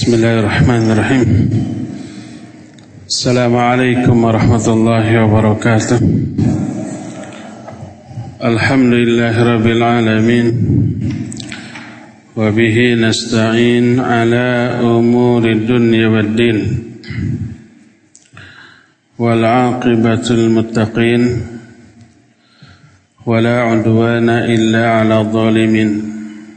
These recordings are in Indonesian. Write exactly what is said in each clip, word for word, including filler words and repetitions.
Bismillahirrahmanirrahim. Assalamualaikum warahmatullahi wabarakatuh. Alhamdulillahirabbil alamin. Wa bihi nasta'in ala umurid dunya waddin. Wal 'aqibatul muttaqin. Wa la 'udwana illa 'alal zalimin.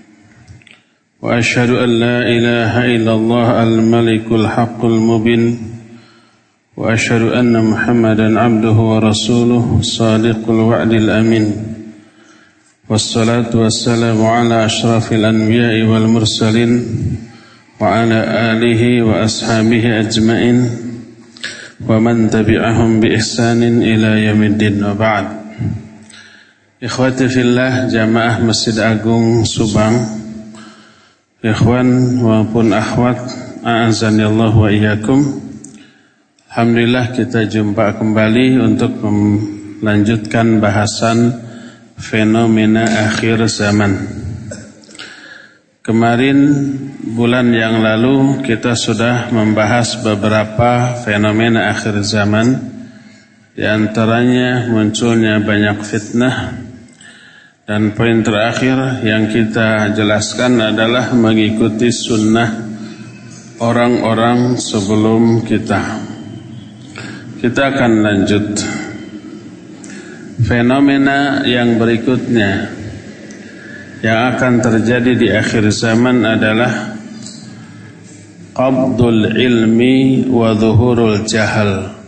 وأشهد أن لا إله إلا الله الملك الحق المبين وأشهد أن محمدا عبده ورسوله صادق الوعد الأمين والصلاة والسلام على أشرف الأنبياء والمرسلين وعلى آله وأصحابه أجمعين ومن تبعهم بإحسان إلى يوم الدين وبعد. Ikhwati fillah jamaah Masjid Agung Subang, ikhwan maupun akhwat, a'azanillah wa iyyakum. Alhamdulillah kita jumpa kembali untuk melanjutkan bahasan fenomena akhir zaman. Kemarin bulan yang lalu kita sudah membahas beberapa fenomena akhir zaman. Di antaranya munculnya banyak fitnah. Dan poin terakhir yang kita jelaskan adalah mengikuti sunnah orang-orang sebelum kita. Kita akan lanjut. Fenomena yang berikutnya yang akan terjadi di akhir zaman adalah qabdul ilmi wa zuhurul jahal.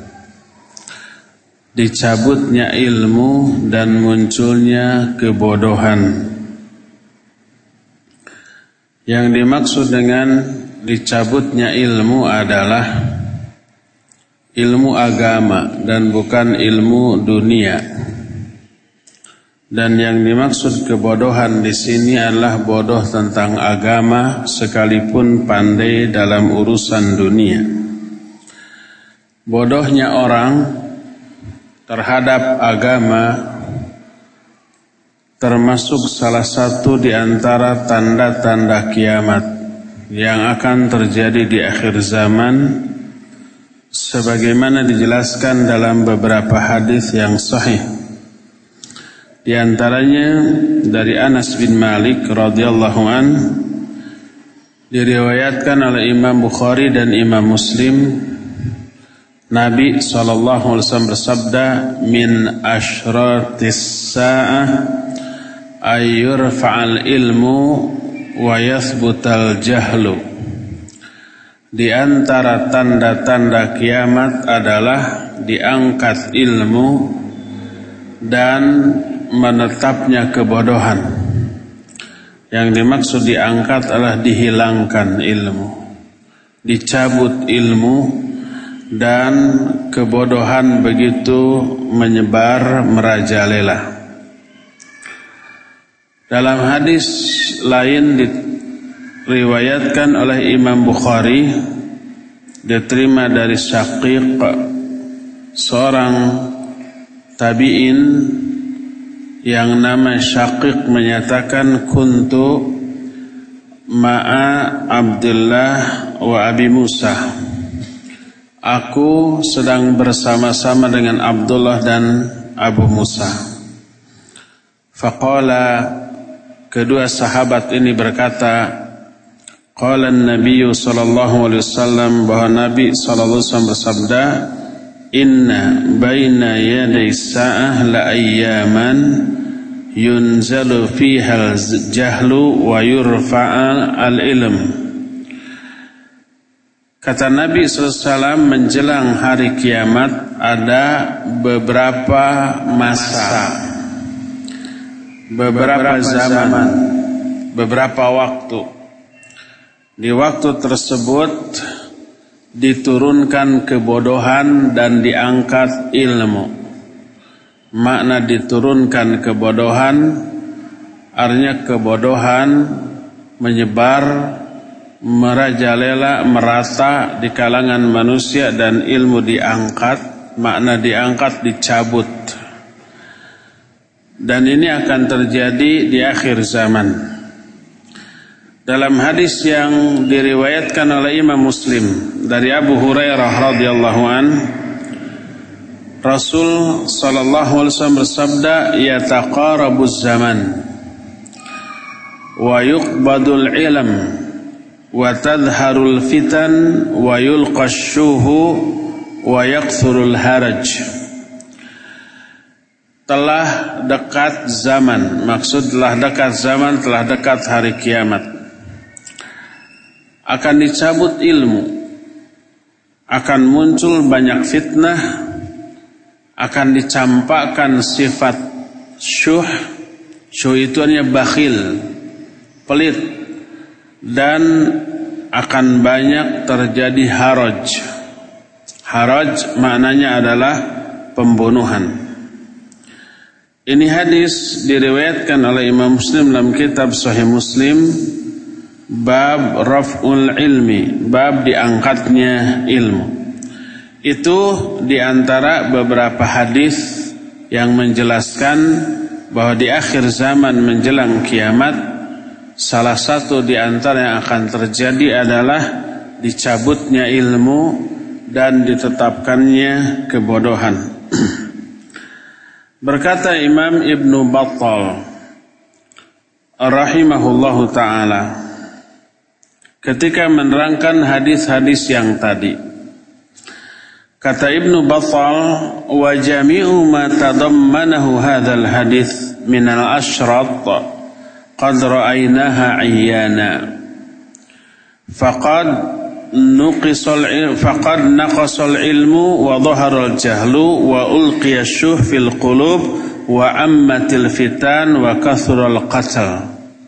Dicabutnya ilmu dan munculnya kebodohan. Yang dimaksud dengan dicabutnya ilmu adalah ilmu agama dan bukan ilmu dunia. Dan yang dimaksud kebodohan di sini adalah bodoh tentang agama sekalipun pandai dalam urusan dunia. Bodohnya orang terhadap agama termasuk salah satu di antara tanda-tanda kiamat yang akan terjadi di akhir zaman, sebagaimana dijelaskan dalam beberapa hadis yang sahih. Di antaranya dari Anas bin Malik radhiyallahu an, diriwayatkan oleh Imam Bukhari dan Imam Muslim, Nabi sallallahu alaihi wasallam bersabda, min asyratis sa'ah ayyurfa'al ilmu wa yathbutal jahlu. Di antara tanda-tanda kiamat adalah diangkat ilmu dan menetapnya kebodohan. Yang dimaksud diangkat adalah dihilangkan ilmu, dicabut ilmu, dan kebodohan begitu menyebar merajalela. Dalam hadis lain diriwayatkan oleh Imam Bukhari, diterima dari Syaqiq, seorang tabi'in yang nama Syaqiq menyatakan, kuntu ma'a Abdullah wa Abi Musa. Aku sedang bersama-sama dengan Abdullah dan Abu Musa. Faqala, kedua sahabat ini berkata, qala an-nabiy sallallahu alaihi wasallam, bahwa Nabi sallallahu alaihi wasallam bersabda, inna baina yaday sa'ah la ayyaman yunzalu fiha al-jahlu wa yurfa'a al-ilm. Kata Nabi sallallahu alaihi wasallam, menjelang hari kiamat ada beberapa masa, beberapa zaman, beberapa waktu. Di waktu tersebut diturunkan kebodohan dan diangkat ilmu. Makna diturunkan kebodohan, artinya kebodohan menyebar, merajalela, merata di kalangan manusia, dan ilmu diangkat. Makna diangkat, dicabut. Dan ini akan terjadi di akhir zaman. dalam hadis yang diriwayatkan oleh Imam Muslim dari Abu Hurairah radhiyallahu an, Rasul sallallahu alaihi wasallam bersabda, yataqarabuz zaman wa yuqbadul ilm wa tadharul fitan wa yulqashuhu wa yakthurul haraj. Telah dekat zaman, maksud telah dekat zaman, telah dekat hari kiamat. Akan dicabut ilmu, akan muncul banyak fitnah, akan dicampakkan sifat syuh. Syuh itu hanya bakhil, pelit, dan akan banyak terjadi haraj. Haraj maknanya adalah pembunuhan. Ini hadis diriwayatkan oleh Imam Muslim dalam kitab Sahih Muslim, bab raf'ul ilmi, bab diangkatnya ilmu. Itu diantara beberapa hadis yang menjelaskan bahwa di akhir zaman menjelang kiamat, salah satu di antara yang akan terjadi adalah dicabutnya ilmu dan ditetapkannya kebodohan. Berkata Imam Ibnu Battal rahimahullahu ta'ala ketika menerangkan hadis-hadis yang tadi, kata Ibnu Battal, wa jami'u ma tadammanahu hadzal hadis minal asyrat qad ra'aynaha 'iyana faqad nuqisal faqad naqasal ilmu wa dhaharal jahlu wa ulqiya syuh fil qulub wa ammatil fitan wa kathural qatl.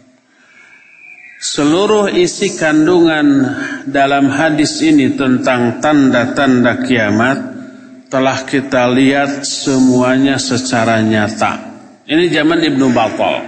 Seluruh isi kandungan dalam hadis ini tentang tanda-tanda kiamat telah kita lihat semuanya secara nyata. Ini zaman Ibnu Battal.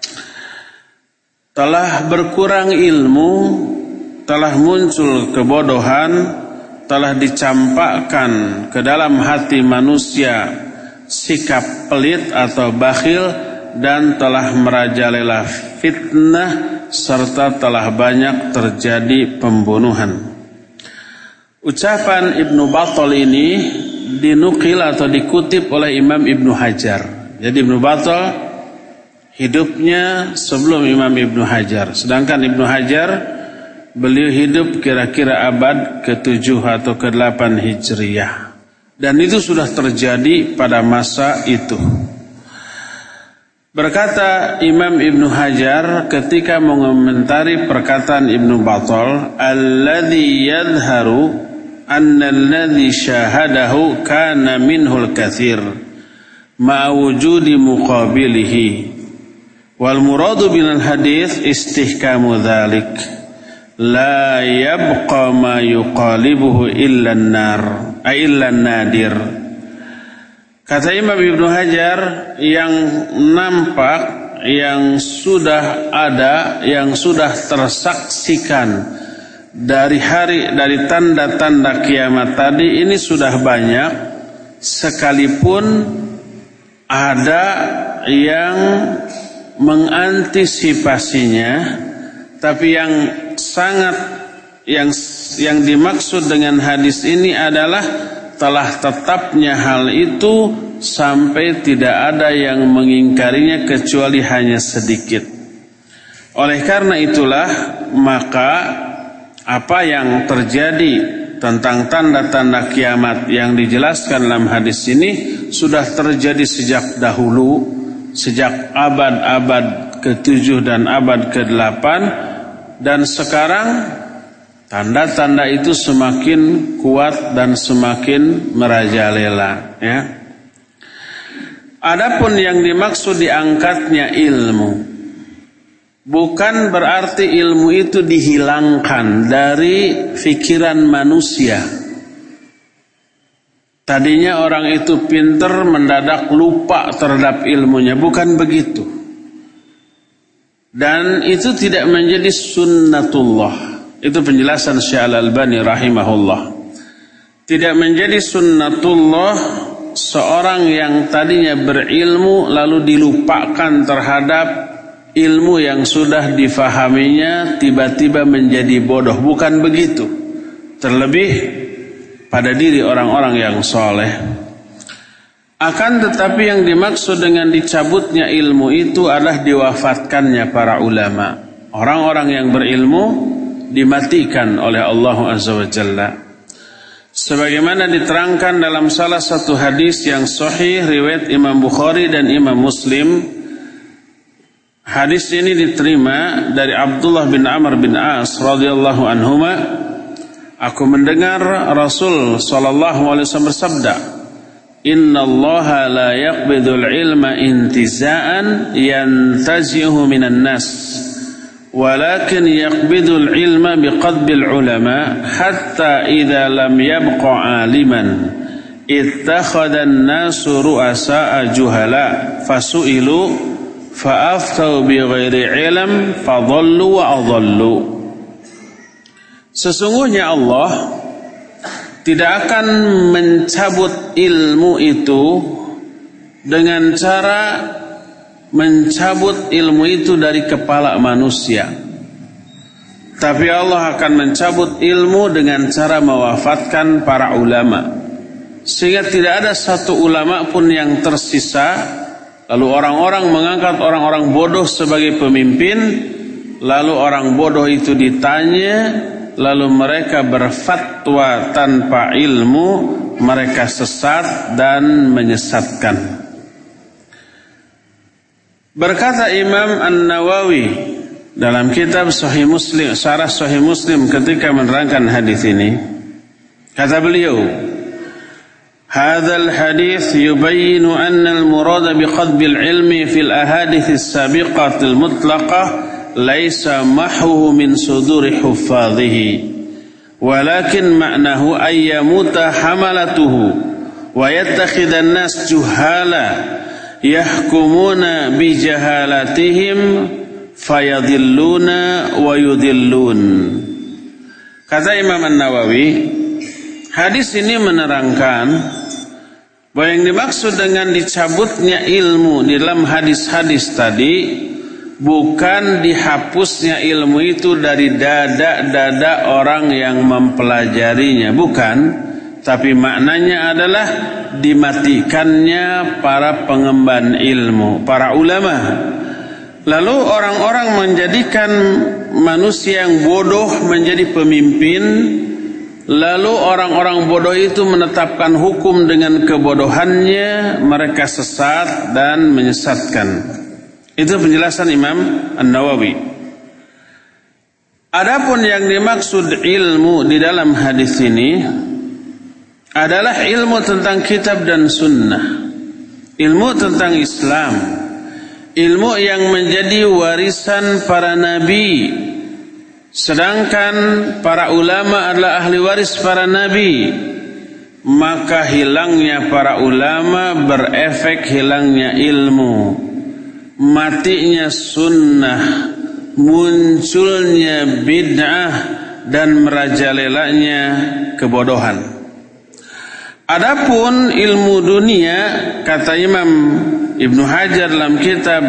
Telah berkurang ilmu, telah muncul kebodohan, telah dicampakkan ke dalam hati manusia sikap pelit atau bakhil, dan telah merajalela fitnah, serta telah banyak terjadi pembunuhan. Ucapan Ibnu Battal ini dinukil atau dikutip oleh Imam Ibnu Hajar. Jadi Ibnu Battal hidupnya sebelum Imam Ibnu Hajar, sedangkan Ibnu Hajar beliau hidup kira-kira abad ketujuh atau kedelapan Hijriyah. Dan itu sudah terjadi pada masa itu. Berkata Imam Ibnu Hajar ketika mengomentari perkataan Ibnu Battal, alladzi yadhharu anna alladzi syahadahu kana minhul katsir ma wujudi muqabilihi wal muradu bil hadits istihkamu dzalik. La yabqa ma yuqalibuhu illa an-nar ay illa an-nadir. Kata Imam Ibnu Hajar, yang nampak, yang sudah ada, yang sudah tersaksikan dari hari dari tanda-tanda kiamat tadi ini sudah banyak, sekalipun ada yang mengantisipasinya. Tapi yang sangat yang yang dimaksud dengan hadis ini adalah telah tetapnya hal itu sampai tidak ada yang mengingkarinya kecuali hanya sedikit. Oleh karena itulah maka apa yang terjadi tentang tanda-tanda kiamat yang dijelaskan dalam hadis ini sudah terjadi sejak dahulu, sejak abad-abad ketujuh dan abad kedelapan. Dan sekarang tanda-tanda itu semakin kuat dan semakin merajalela, ya. Adapun yang dimaksud diangkatnya ilmu, bukan berarti ilmu itu dihilangkan dari pikiran manusia. Tadinya orang itu pintar, mendadak lupa terhadap ilmunya, bukan begitu. Dan itu tidak menjadi sunnatullah. Itu penjelasan Syekh Al-Albani rahimahullah. Tidak menjadi sunnatullah seorang yang tadinya berilmu lalu dilupakan terhadap ilmu yang sudah difahaminya tiba-tiba menjadi bodoh. Bukan begitu. Terlebih pada diri orang-orang yang soleh. Akan tetapi yang dimaksud dengan dicabutnya ilmu itu adalah diwafatkannya para ulama. Orang-orang yang berilmu dimatikan oleh Allah Azza wa Jalla. Sebagaimana diterangkan dalam salah satu hadis yang sahih riwayat Imam Bukhari dan Imam Muslim. Hadis ini diterima dari Abdullah bin Amr bin As radhiyallahu anhuma. Aku mendengar Rasul sallallahu alaihi wasallam bersabda, "Inna Allaha la yaqbidul ilma intiza'an yantazihu minan nas, walakin yaqbidul ilma biqadbil ulama hatta idza lam yabqa aliman ittakhadha an-nasu ru'asa'a juhala fasu'ilu fa'aftau bighairi ilm fadhallu wa adhallu." Sesungguhnya Allah tidak akan mencabut ilmu itu dengan cara mencabut ilmu itu dari kepala manusia. Tapi Allah akan mencabut ilmu dengan cara mewafatkan para ulama. Sehingga tidak ada satu ulama pun yang tersisa. Lalu orang-orang mengangkat orang-orang bodoh sebagai pemimpin. Lalu orang bodoh itu ditanya, lalu mereka berfatwa tanpa ilmu, mereka sesat dan menyesatkan. Berkata Imam An-Nawawi dalam kitab Sahih Muslim, Syarah Sahih Muslim ketika menerangkan hadis ini, kata beliau, "Hadzal hadits yubayyinu anna al-murad biqadbil ilmi fil ahadits as-sabiqatil mutlaqah laisa mahuhu min suduri huffadhihi, walakin ma'nahu ayyamuta hamalatuhu wa yattakhidhan nas juhala yahkumuna bi jahalatihim fayadhilluna wa yudhillun." Kata Imam An-Nawawi, hadis ini menerangkan bahwa yang dimaksud dengan dicabutnya ilmu di dalam hadis-hadis tadi bukan dihapusnya ilmu itu dari dada-dada orang yang mempelajarinya, bukan. Tapi maknanya adalah dimatikannya para pengemban ilmu, para ulama. Lalu orang-orang menjadikan manusia yang bodoh menjadi pemimpin. Lalu orang-orang bodoh itu menetapkan hukum dengan kebodohannya, mereka sesat dan menyesatkan. Itu penjelasan Imam An-Nawawi. Adapun yang dimaksud ilmu di dalam hadis ini adalah ilmu tentang kitab dan sunnah, ilmu tentang Islam, ilmu yang menjadi warisan para nabi. Sedangkan para ulama adalah ahli waris para nabi. Maka hilangnya para ulama berefek hilangnya ilmu, matinya sunnah, munculnya bid'ah, dan merajalelanya kebodohan. Adapun ilmu dunia, kata Imam Ibnu Hajar dalam kitab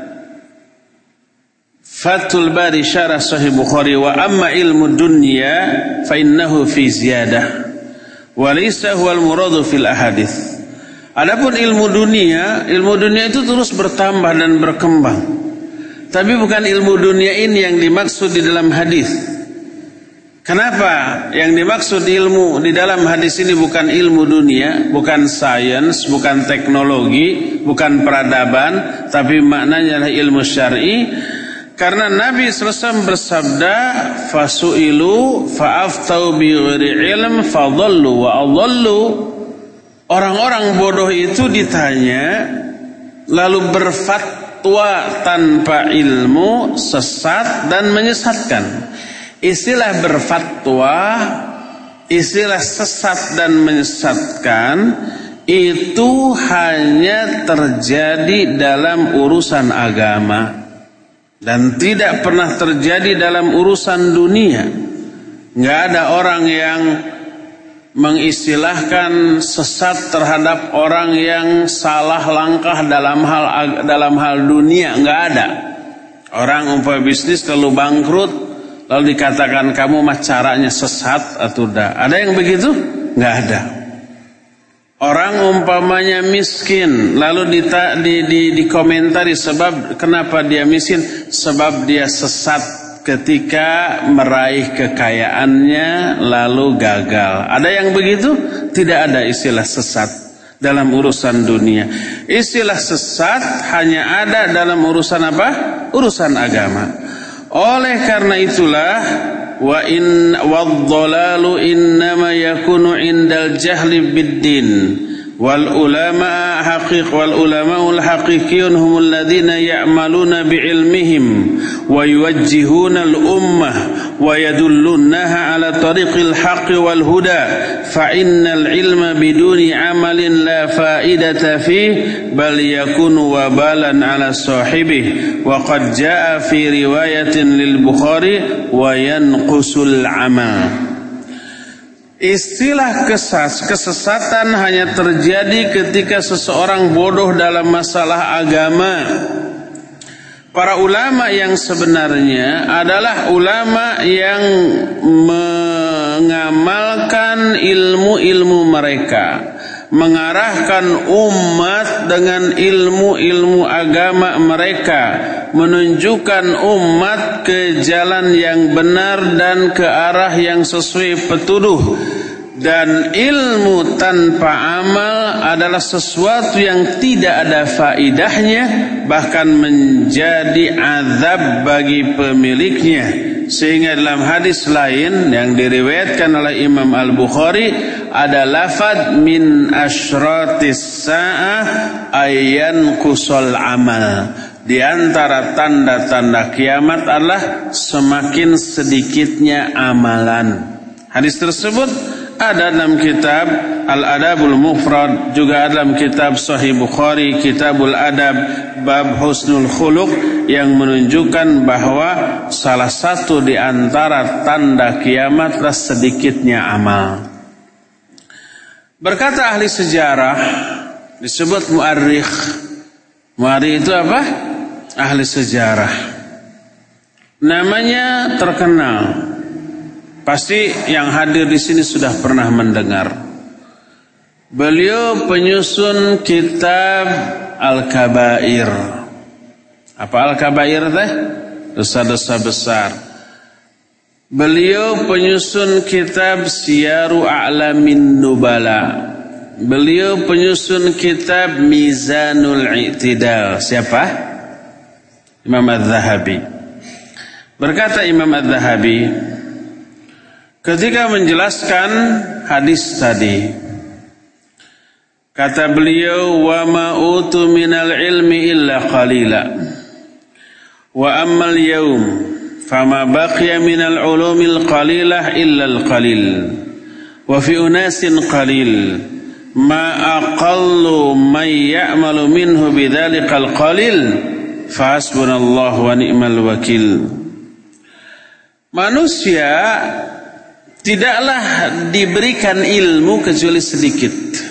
Fathul Bari Syarah Sahih Bukhari, wa amma ilmu dunya fa innahu fi ziyadah wa laysa huwal muradu fil ahadits. Adapun ilmu dunia, ilmu dunia itu terus bertambah dan berkembang. Tapi bukan ilmu dunia ini yang dimaksud di dalam hadis. Kenapa? Yang dimaksud ilmu di dalam hadis ini bukan ilmu dunia, bukan sains, bukan teknologi, bukan peradaban, tapi maknanya adalah ilmu syar'i. Karena Nabi sallallahu alaihi wasallam bersabda, "Fasu'ilu fa'aftau bighairi ilm fadhallu wa adhallu." Orang-orang bodoh itu ditanya lalu berfatwa tanpa ilmu, sesat dan menyesatkan. Istilah berfatwa, istilah sesat dan menyesatkan itu hanya terjadi dalam urusan agama dan tidak pernah terjadi dalam urusan dunia. Nggak ada orang yang mengistilahkan sesat terhadap orang yang salah langkah dalam hal dalam hal dunia, enggak ada. Orang umpama bisnis lalu bangkrut, lalu dikatakan kamu mah caranya sesat atau dah. Ada yang begitu? Enggak ada. Orang umpamanya miskin, lalu dita, di, di, dikomentari sebab kenapa dia miskin, sebab dia sesat ketika meraih kekayaannya lalu gagal. Ada yang begitu? Tidak ada istilah sesat dalam urusan dunia. Istilah sesat hanya ada dalam urusan apa? Urusan agama. Oleh karena itulah wa in wadh-dhalalu innama yakunu indal jahli bid-din wal ulama haqiq wal ulamaul haqiqiyun humul ladzina ya'maluna bi'ilmihim wa yuwajjihuna al-ummah wa yadullunaha ala tariqil haqqi wal huda fa innal ilma biduni amalin la faidata fihi bal yakunu wabalan ala sahibihi wa qad jaa fi riwayatin lil Bukhari wa yanqusul amal. Istilah kesas, kesesatan hanya terjadi ketika seseorang bodoh dalam masalah agama. Para ulama yang sebenarnya adalah ulama yang mengamalkan ilmu-ilmu mereka, mengarahkan umat dengan ilmu-ilmu agama mereka, menunjukkan umat ke jalan yang benar dan ke arah yang sesuai petunjuk. Dan ilmu tanpa amal adalah sesuatu yang tidak ada faidahnya, bahkan menjadi azab bagi pemiliknya. Sehingga dalam hadis lain yang diriwayatkan oleh Imam Al-Bukhari ada lafaz min asyratis sa'ah ayyan kusol amal. Di antara tanda-tanda kiamat adalah semakin sedikitnya amalan. Hadis tersebut ada dalam kitab Al-Adabul Mufrad, juga dalam kitab Sahih Bukhari, Kitabul Adab, bab Husnul Khuluq, yang menunjukkan bahwa salah satu di antara tanda kiamat adalah sedikitnya amal. Berkata ahli sejarah, disebut mu'arrikh. Mu'arrikh itu apa? Ahli sejarah. Namanya terkenal. Pasti yang hadir di sini sudah pernah mendengar. Beliau penyusun kitab Al-Kabair. Apa Al-Kabair teh? Dosa-dosa besar. Beliau penyusun kitab Siyaru A'lamin Nubala. Beliau penyusun kitab Mizanul I'tidal. Siapa? Imam Az-Zahabi. Berkata Imam Az-Zahabi ketika menjelaskan hadis tadi, kata beliau, wa ma'utu minal ilmi illa qalila wa ammal yawm fama baqiya minal ulumil qalilah illa al-qalil wa fi unasin qalil ma aqallu man ya'malu minhu bidzalikal qalil fa hasbunallahu wa ni'mal wakil. Manusia tidaklah diberikan ilmu kecuali sedikit.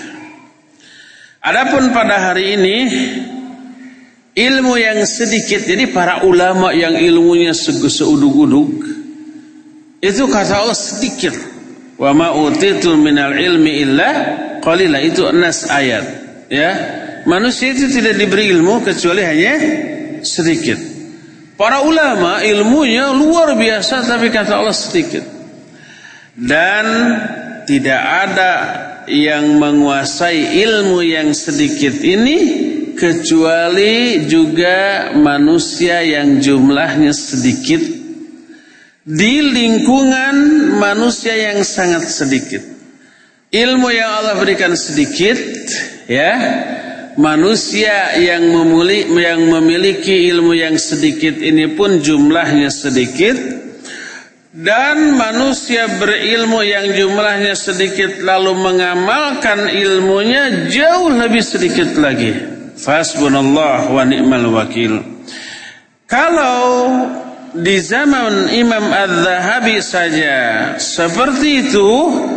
Adapun pada hari ini ilmu yang sedikit, jadi para ulama yang ilmunya seudug-udug itu kata Allah sedikit. Wa ma utitu minal ilmi illa qalila, itu nas ayat. Ya, manusia itu tidak diberi ilmu kecuali hanya sedikit. Para ulama ilmunya luar biasa, tapi kata Allah sedikit. Dan tidak ada yang menguasai ilmu yang sedikit ini kecuali juga manusia yang jumlahnya sedikit di lingkungan manusia yang sangat sedikit. Ilmu yang Allah berikan sedikit, ya. Manusia yang memiliki, yang memiliki ilmu yang sedikit ini pun jumlahnya sedikit. Dan manusia berilmu yang jumlahnya sedikit lalu mengamalkan ilmunya jauh lebih sedikit lagi. Fasbunallah wa ni'mal wakil. Kalau di zaman Imam Az-Zahabi saja seperti itu,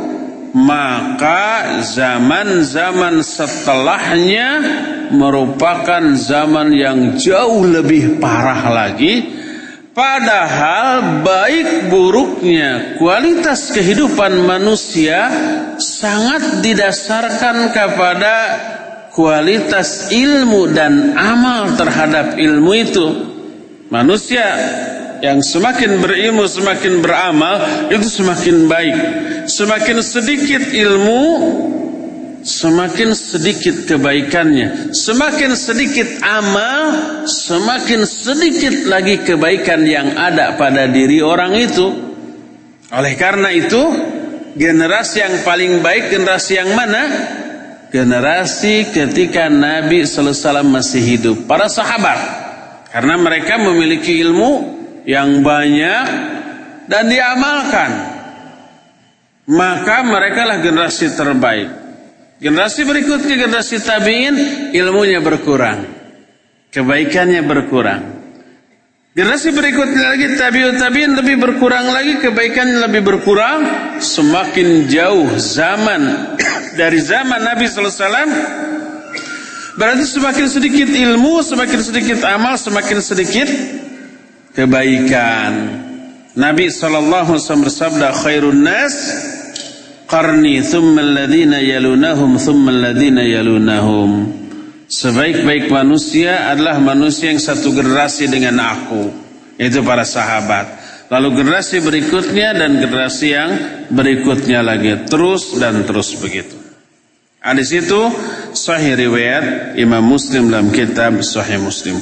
maka zaman-zaman setelahnya merupakan zaman yang jauh lebih parah lagi. Padahal baik buruknya kualitas kehidupan manusia sangat didasarkan kepada kualitas ilmu dan amal terhadap ilmu itu. Manusia yang semakin berilmu, semakin beramal, itu semakin baik. Semakin sedikit ilmu, semakin sedikit kebaikannya. Semakin sedikit amal, semakin sedikit lagi kebaikan yang ada pada diri orang itu. Oleh karena itu, generasi yang paling baik generasi yang mana? Generasi ketika Nabi sallallahu alaihi wasallam masih hidup, para sahabat. Karena mereka memiliki ilmu yang banyak dan diamalkan. Maka mereka lah generasi terbaik. Generasi berikutnya, generasi tabi'in, ilmunya berkurang, kebaikannya berkurang. Generasi berikutnya lagi, tabi'ut tabi'in, lebih berkurang lagi, kebaikannya lebih berkurang. Semakin jauh zaman dari zaman Nabi sallallahu alaihi wasallam, berarti semakin sedikit ilmu, semakin sedikit amal, semakin sedikit kebaikan. Nabi sallallahu alaihi wasallam bersabda, khairun nas qarni thumma alladhina yalunahum thumma alladhina yalunahum. Sebaik-baik manusia adalah manusia yang satu generasi dengan aku, yaitu para sahabat. Lalu generasi berikutnya dan generasi yang berikutnya lagi, terus dan terus begitu. Hadis itu sahih riwayat Imam Muslim dalam kitab Sahih Muslim.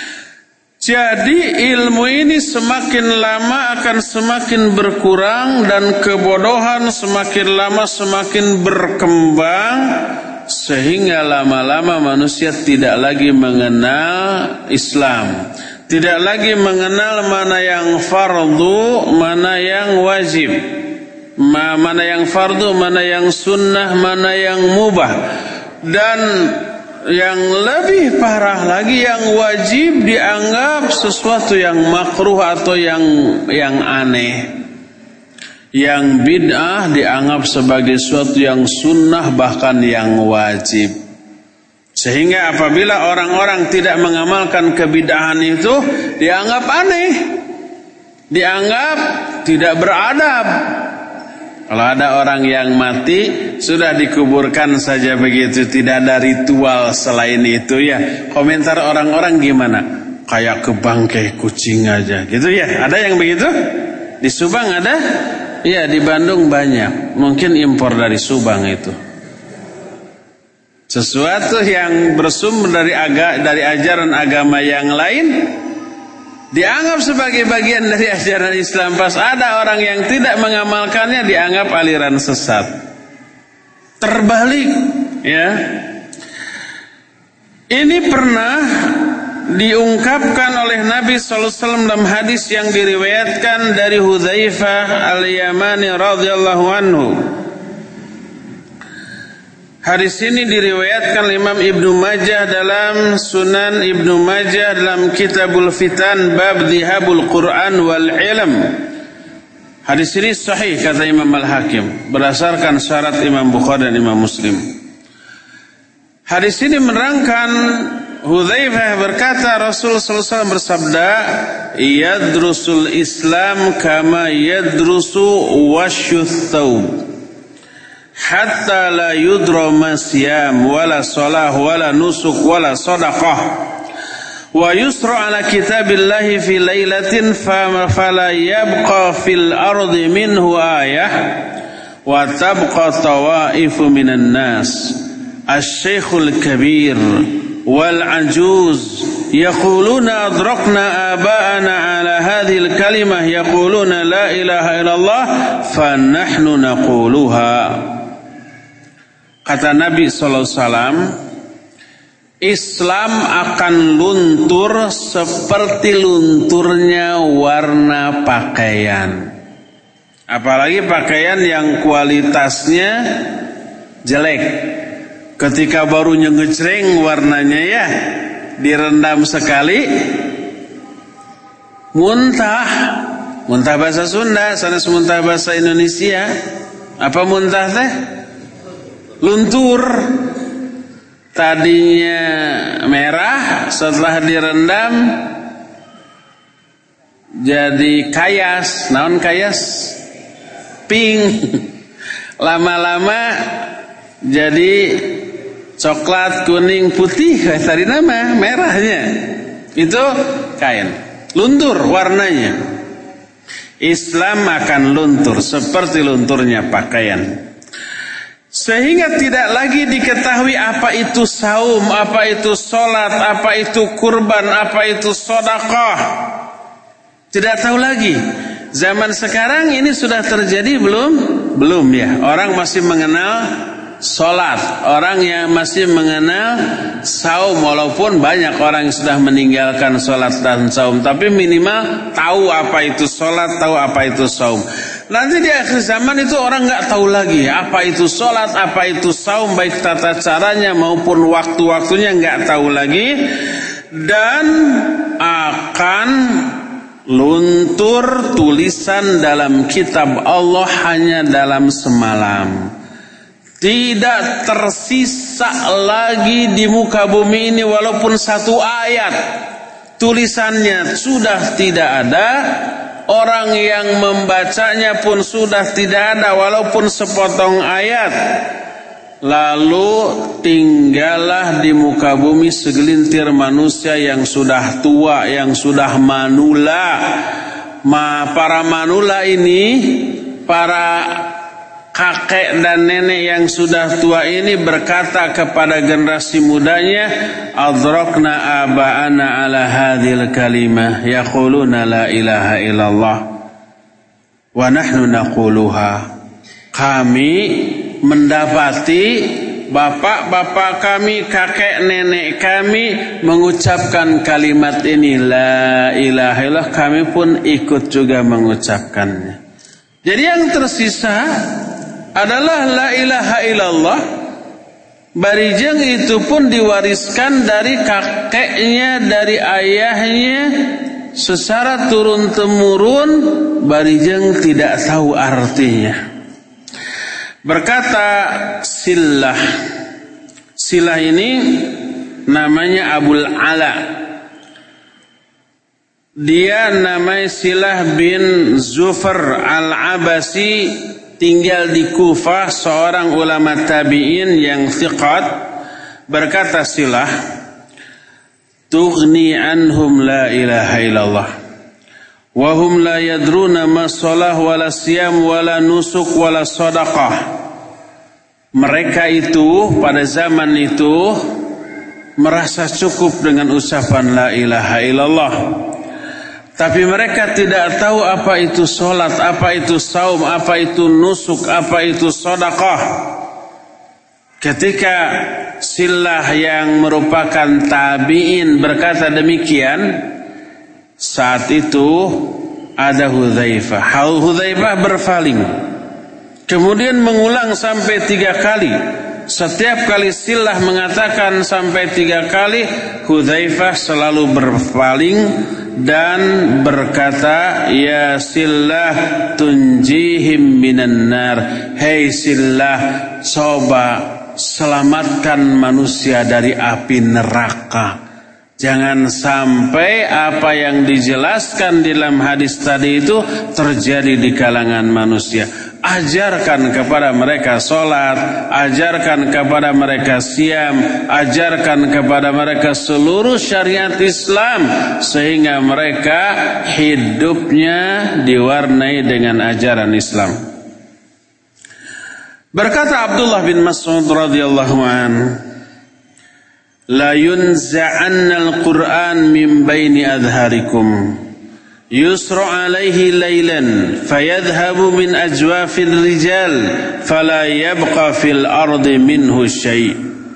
Jadi ilmu ini semakin lama akan semakin berkurang dan kebodohan semakin lama semakin berkembang, sehingga lama-lama manusia tidak lagi mengenal Islam, tidak lagi mengenal mana yang fardu, mana yang wajib, mana yang fardu, mana yang sunnah, mana yang mubah. Dan yang lebih parah lagi, yang wajib dianggap sesuatu yang makruh atau yang yang aneh. Yang bid'ah dianggap sebagai sesuatu yang sunnah, bahkan yang wajib. Sehingga apabila orang-orang tidak mengamalkan kebid'ahan itu, dianggap aneh, dianggap tidak beradab. Kalau ada orang yang mati, sudah dikuburkan saja begitu, tidak ada ritual selain itu ya. Komentar orang-orang gimana? Kayak kebangkai kucing aja gitu ya. Ada yang begitu? Di Subang ada? Iya, di Bandung banyak. Mungkin impor dari Subang itu. Sesuatu yang bersumber dari aga, dari ajaran agama yang lain dianggap sebagai bagian dari ajaran Islam. Pas ada orang yang tidak mengamalkannya, dianggap aliran sesat. Terbalik, ya. Ini pernah diungkapkan oleh Nabi sallallahu alaihi wasallam dalam hadis yang diriwayatkan dari Hudzaifah al-Yamani radhiyallahu anhu. Hadis ini diriwayatkan Imam Ibnu Majah dalam Sunan Ibnu Majah dalam Kitabul Fitan bab Dhihabul Quran wal Ilm. Hadis ini sahih kata Imam Al-Hakim berdasarkan syarat Imam Bukhari dan Imam Muslim. Hadis ini menerangkan, Hudzaifah berkata, Rasul sallallahu alaihi wasallam bersabda, "Yadrusul Islam kama yadrusu wasyuth thawb, hatta la yudra ma siyam wala salah wala nusuk wala sadaqah, wa yusra ala kitabillahi fi lailatin fala yabqa fil ardi minhu ayah, wa tabqa tawaifu minan nas, asy-syaikhul kabir wal ajuz yaquluna adrakna aba'ana ala hadhil kalimah yaquluna la ilaha illallah fa nahnu naquluha." Kata Nabi sallallahu alaihi wasallam, Islam akan luntur seperti lunturnya warna pakaian. Apalagi pakaian yang kualitasnya jelek. Ketika baru ngejreng warnanya ya, direndam sekali, muntah. Muntah bahasa Sunda, sanes muntah bahasa Indonesia. Apa muntah teh? Luntur. Tadinya merah, setelah direndam jadi kayas. Naon kayas? Pink. Lama-lama jadi coklat, kuning, putih, tadi nama merahnya. Itu kain. Luntur warnanya. Islam akan luntur seperti lunturnya pakaian. Sehingga tidak lagi diketahui apa itu saum, apa itu sholat, apa itu kurban, apa itu sedekah. Tidak tahu lagi. Zaman sekarang ini sudah terjadi belum? Belum ya. Orang masih mengenal sholat, orang yang masih mengenal saum, walaupun banyak orang yang sudah meninggalkan sholat dan saum, tapi minimal tahu apa itu sholat, tahu apa itu saum. Nanti di akhir zaman itu orang nggak tahu lagi apa itu sholat, apa itu saum, baik tata caranya maupun waktu-waktunya nggak tahu lagi, dan akan luntur tulisan dalam kitab Allah hanya dalam semalam. Tidak tersisa lagi di muka bumi ini walaupun satu ayat. Tulisannya sudah tidak ada. Orang yang membacanya pun sudah tidak ada walaupun sepotong ayat. Lalu tinggallah di muka bumi segelintir manusia yang sudah tua, yang sudah manula. Ma, para manula ini, para kakek dan nenek yang sudah tua ini berkata kepada generasi mudanya, adrakna aba'ana ala hadhil kalimah yaquluna la ilaha illallah wa nahnu naquluha. Kami mendapati bapak-bapak kami, kakek nenek kami mengucapkan kalimat ini, la ilaha illallah, kami pun ikut juga mengucapkannya. Jadi yang tersisa adalah la ilaha illallah. Barijeng itu pun diwariskan dari kakeknya, dari ayahnya secara turun-temurun. Barijeng tidak tahu artinya. Berkata Silah, Silah ini namanya Abul Ala. Dia namanya Silah bin Zufar al-Abasi, tinggal di Kufah, seorang ulama tabi'in yang thiqat. Berkata Silah, tughni anhum la ilaha illallah wa hum la yadruna ma shalah wala siyam wala nusuk wala sadaqah. Mereka itu pada zaman itu merasa cukup dengan ucapan la ilaha illallah, tapi mereka tidak tahu apa itu sholat, apa itu saum, apa itu nusuk, apa itu sedekah. Ketika Silah yang merupakan tabi'in berkata demikian, saat itu ada Hudzaifah. Hudzaifah berpaling, kemudian mengulang sampai tiga kali. Setiap kali Silah mengatakan sampai tiga kali, Hudzaifah selalu berpaling dan berkata, ya Silah tunjihim minan nar. Hei Silah, coba selamatkan manusia dari api neraka. Jangan sampai apa yang dijelaskan dalam hadis tadi itu terjadi di kalangan manusia. Ajarkan kepada mereka sholat, ajarkan kepada mereka siam, ajarkan kepada mereka seluruh syariat Islam, sehingga mereka hidupnya diwarnai dengan ajaran Islam. Berkata Abdullah bin Mas'ud radhiyallahu anhu, la yunza'anna al-Qur'an min baini adharikum yusra alaihi laylan fayadhhabu min ajwafil rijal fala yabqa fil ardi minhu syai'.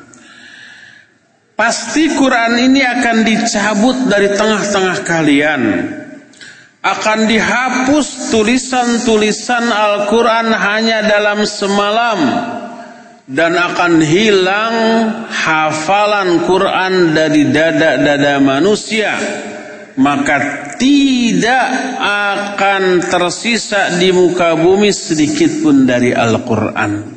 Pasti Quran ini akan dicabut dari tengah-tengah kalian, akan dihapus tulisan-tulisan Al-Quran hanya dalam semalam, dan akan hilang hafalan Quran dari dada-dada manusia. Maka tidak akan tersisa di muka bumi sedikit pun dari Al-Quran.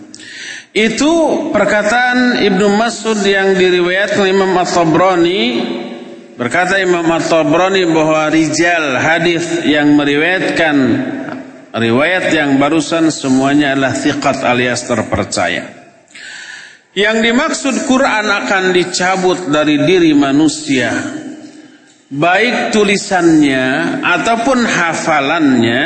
Itu perkataan Ibnu Mas'ud yang diriwayatkan Imam At-Tabrani Berkata Imam At-Tabrani bahwa rijal hadis yang meriwayatkan riwayat yang barusan semuanya adalah thiqat alias terpercaya. Yang dimaksud Quran akan dicabut dari diri manusia, baik tulisannya ataupun hafalannya,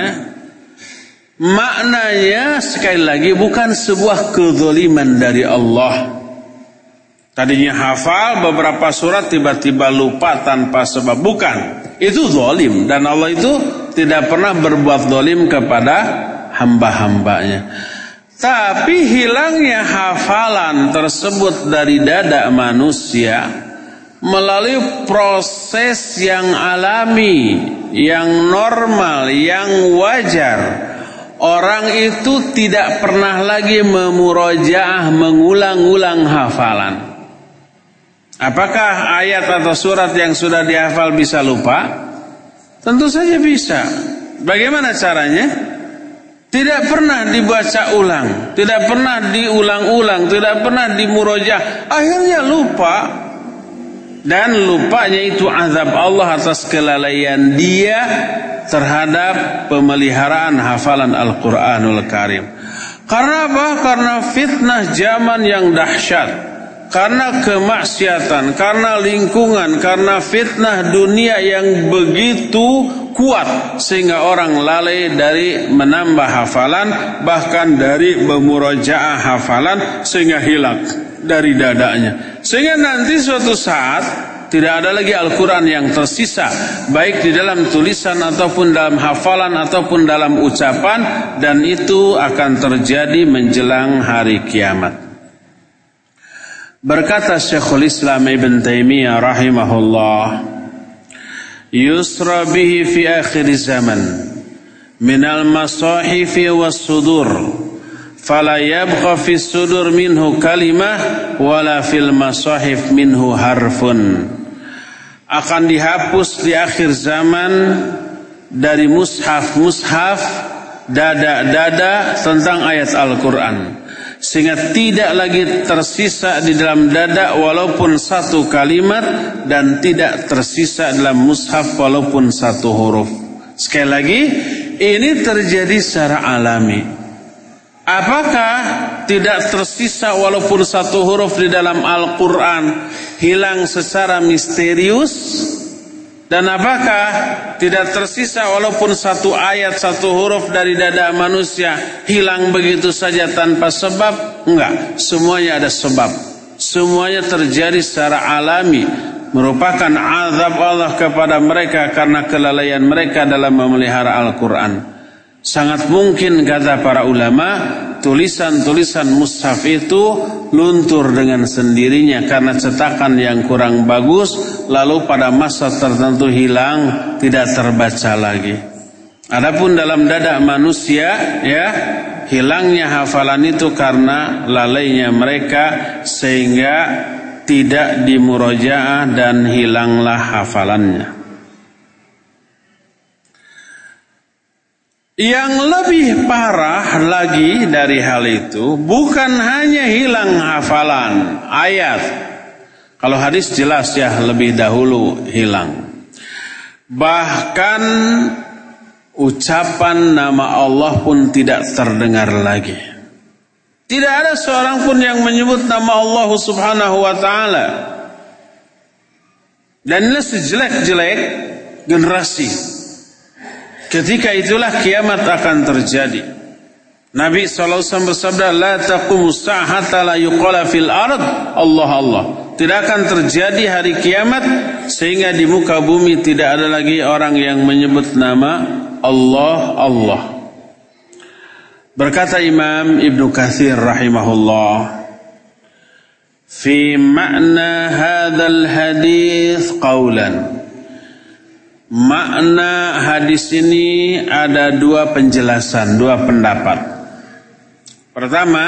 maknanya sekali lagi bukan sebuah kezaliman dari Allah. Tadinya hafal beberapa surat tiba-tiba lupa tanpa sebab, bukan. Itu zalim, dan Allah itu tidak pernah berbuat zalim kepada hamba-hambanya. Tapi hilangnya hafalan tersebut dari dada manusia melalui proses yang alami, yang normal, yang wajar. Orang itu tidak pernah lagi memurojaah, mengulang-ulang hafalan. Apakah ayat atau surat yang sudah dihafal bisa lupa? Tentu saja bisa. Bagaimana caranya? Tidak pernah dibaca ulang, tidak pernah diulang-ulang, tidak pernah dimurojah, akhirnya lupa. Dan lupanya itu azab Allah atas kelalaian dia terhadap pemeliharaan hafalan Al-Quranul Karim. Karena apa? Karena fitnah zaman yang dahsyat, karena kemaksiatan, karena lingkungan, karena fitnah dunia yang begitu kuat sehingga orang lalai dari menambah hafalan, bahkan dari memurojaah hafalan sehingga hilang dari dadanya. Sehingga nanti suatu saat tidak ada lagi Al-Quran yang tersisa, baik di dalam tulisan ataupun dalam hafalan ataupun dalam ucapan, dan itu akan terjadi menjelang hari kiamat. Berkata Syekhul Islam Ibn Taimiyah rahimahullah, yusra bihi fi akhir zaman minal masahifi was sudur fala yabqa fi sudur minhu kalimah wala fil masahif minhu harfun. Akan dihapus di akhir zaman dari mushaf-mushaf, dada-dada tentang ayat Al-Quran, sehingga tidak lagi tersisa di dalam dada walaupun satu kalimat, dan tidak tersisa dalam mushaf walaupun satu huruf. Sekali lagi, ini terjadi secara alami. Apakah tidak tersisa walaupun satu huruf di dalam Al-Quran hilang secara misterius? Dan apakah tidak tersisa walaupun satu ayat, satu huruf dari dada manusia hilang begitu saja tanpa sebab? Enggak, semuanya ada sebab. Semuanya terjadi secara alami, merupakan azab Allah kepada mereka karena kelalaian mereka dalam memelihara Al-Quran. Sangat mungkin, kata para ulama, tulisan-tulisan mushaf itu luntur dengan sendirinya karena cetakan yang kurang bagus, lalu pada masa tertentu hilang, tidak terbaca lagi. Adapun dalam dada manusia, ya, hilangnya hafalan itu karena lalainya mereka sehingga tidak dimurojaah dan hilanglah hafalannya. Yang lebih parah lagi dari hal itu, bukan hanya hilang hafalan ayat. Kalau hadis jelas ya lebih dahulu hilang. Bahkan ucapan nama Allah pun tidak terdengar lagi. Tidak ada seorang pun yang menyebut nama Allah Subhanahu wa ta'ala. Dan ini sejelek-jelek generasi. Ketika itulah kiamat akan terjadi. Nabi shallallahu alaihi wasallam bersabda, la taqumu sa'ata la yuqala fil ard Allah Allah. Tidak akan terjadi hari kiamat sehingga di muka bumi tidak ada lagi orang yang menyebut nama Allah Allah. Berkata Imam Ibnu Katsir rahimahullah, fi ma'na hadzal hadits qaulan. Makna hadis ini ada dua penjelasan, dua pendapat. Pertama,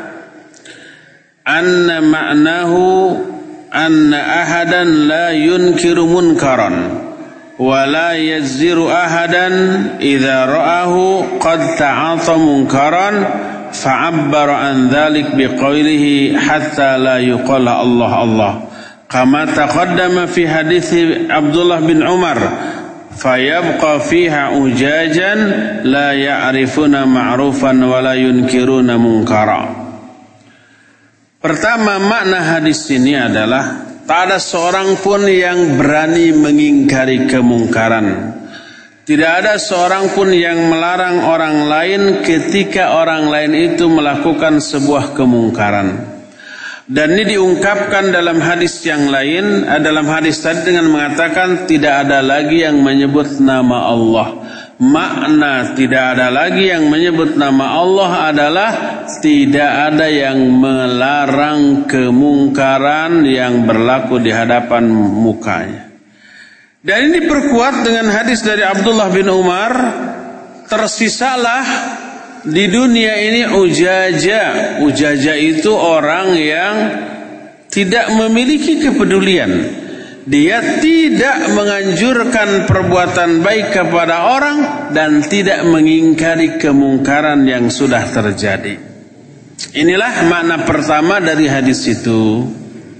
anna ma'nahu anna ahadan la yunkiru munkaran wa la yazziru ahadan idza ra'ahu qad ta'ata munkaran fa'abbara an dzalik biqaulihi hatta la yuqala Allah Allah. kama taqaddama fi hadits Abdullah bin Umar fayabqa fiha ujajan la ya'rifuna ma'rufan wa la yunkiruna munkara. Pertama, makna hadis ini adalah tak ada seorang pun yang berani mengingkari kemungkaran. Tidak ada seorang pun yang melarang orang lain ketika orang lain itu melakukan sebuah kemungkaran. Dan ini diungkapkan dalam hadis yang lain, dalam hadis tadi dengan mengatakan tidak ada lagi yang menyebut nama Allah. Makna tidak ada lagi yang menyebut nama Allah adalah tidak ada yang melarang kemungkaran yang berlaku di hadapan mukanya. Dan ini diperkuat dengan hadis dari Abdullah bin Umar, tersisalah di dunia ini ujaja. Ujaja itu orang yang tidak memiliki kepedulian. Dia tidak menganjurkan perbuatan baik kepada orang dan tidak mengingkari kemungkaran yang sudah terjadi. Inilah makna pertama dari hadis itu.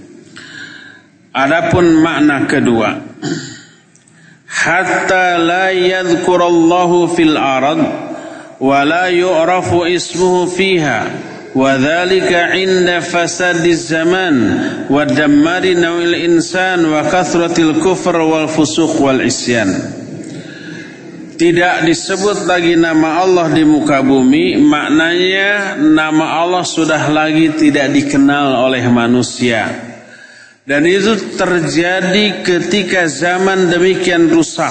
Adapun makna kedua, hatta la yadhkurallahu fil arad wa la yu'rafu ismuhu fiha wa dhalika 'inda fasadiz zaman wa dammari nawil insan wa kathratil kufr wal fusuq wal isyan. Tidak disebut lagi nama Allah di muka bumi, maknanya nama Allah sudah lagi tidak dikenal oleh manusia. Dan itu terjadi ketika zaman demikian rusak,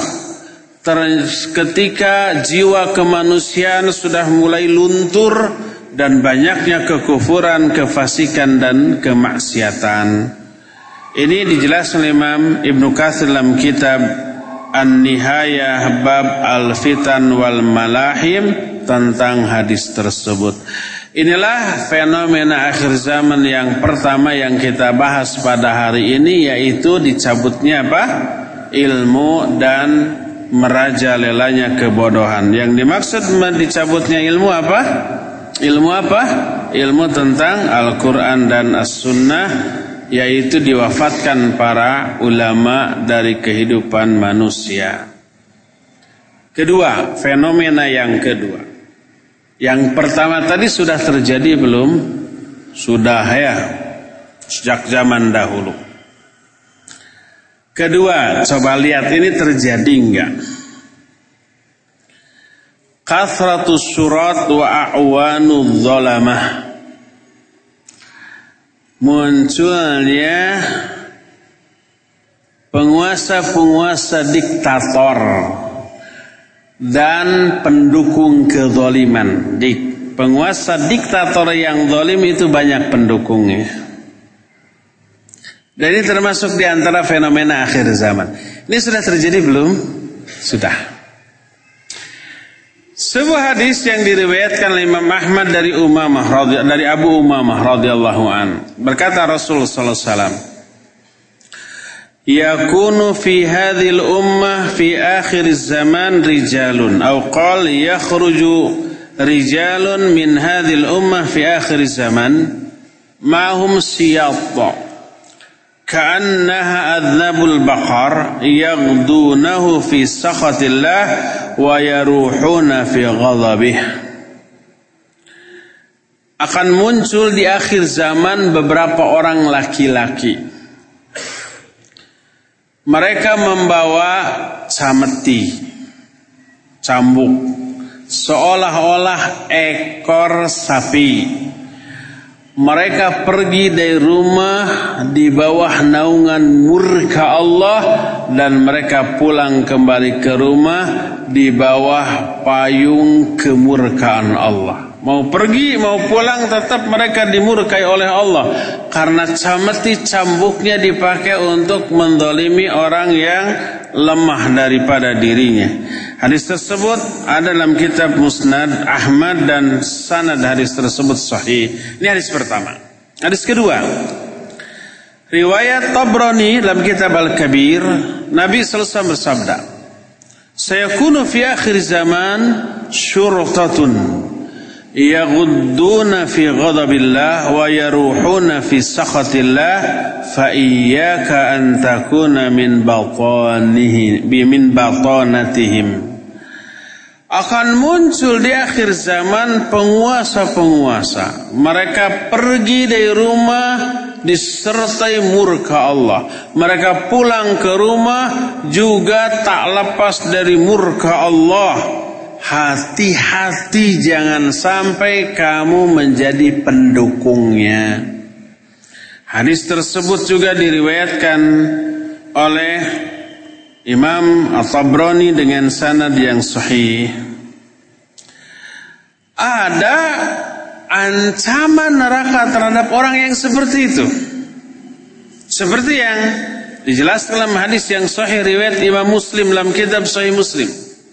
ketika jiwa kemanusiaan sudah mulai luntur dan banyaknya kekufuran, kefasikan dan kemaksiatan. Ini dijelaskan oleh Imam Ibnu Katsir dalam kitab An-Nihayah bab Al-Fitan wal Malahim tentang hadis tersebut. Inilah fenomena akhir zaman yang pertama yang kita bahas pada hari ini, yaitu dicabutnya apa? Ilmu dan merajalelanya kebodohan. Yang dimaksud dicabutnya ilmu apa? Ilmu apa? Ilmu tentang Al-Quran dan As-Sunnah, yaitu diwafatkan para ulama dari kehidupan manusia. Kedua, fenomena yang kedua. Yang pertama tadi sudah terjadi belum? Sudah ya, sejak zaman dahulu. Kedua, coba lihat ini terjadi enggak? Kathratus surat wa a'wanu zalamah. Munculnya penguasa-penguasa diktator dan pendukung kezaliman. Di penguasa diktator yang zalim itu banyak pendukungnya. Dan ini termasuk di antara fenomena akhir zaman. Ini sudah terjadi belum? Sudah. Sebuah hadis yang diriwayatkan oleh Imam Ahmad dari Umamah dari Abu Umamah radhiyallahu an, berkata Rasulullah sallallahu alaihi wasallam, yakunu fi hadhil ummah fi akhir zaman rijalun aw qala yakhruju rijalun min hadhil ummah fi akhir zaman ma'hum siyat ka'annaha adnabul baqar yaghdunahu fi sakhatillah wa yaruhuna fi ghadabih. Akan muncul di akhir zaman beberapa orang laki-laki. Mereka membawa cameti, cambuk, seolah-olah ekor sapi. Mereka pergi dari rumah di bawah naungan murka Allah dan mereka pulang kembali ke rumah di bawah payung kemurkaan Allah. Mau pergi, mau pulang, tetap mereka dimurkai oleh Allah. Karena cameti, cambuknya dipakai untuk mendolimi orang yang lemah daripada dirinya. Hadis tersebut ada dalam kitab Musnad Ahmad dan sanad hadis tersebut sahih. Ini hadis pertama. Hadis kedua, riwayat Tabrani dalam kitab Al-Kabir, Nabi sallallahu alaihi wasallam bersabda, sayakunu fi akhir zaman syurtatun yaghudduna fi ghadabillah wa yaruhuna fi sakhatillah fa iyyaka an takuna min batanihi min batanatihim. Akan muncul di akhir zaman penguasa-penguasa. Mereka pergi dari rumah disertai murka Allah. Mereka pulang ke rumah juga tak lepas dari murka Allah. Hati-hati jangan sampai kamu menjadi pendukungnya. Hadis tersebut juga diriwayatkan oleh Imam At-Tabrani dengan sanad yang sahih. Ada ancaman neraka terhadap orang yang seperti itu. Seperti yang dijelaskan dalam hadis yang sahih riwayat Imam Muslim dalam kitab Sahih Muslim.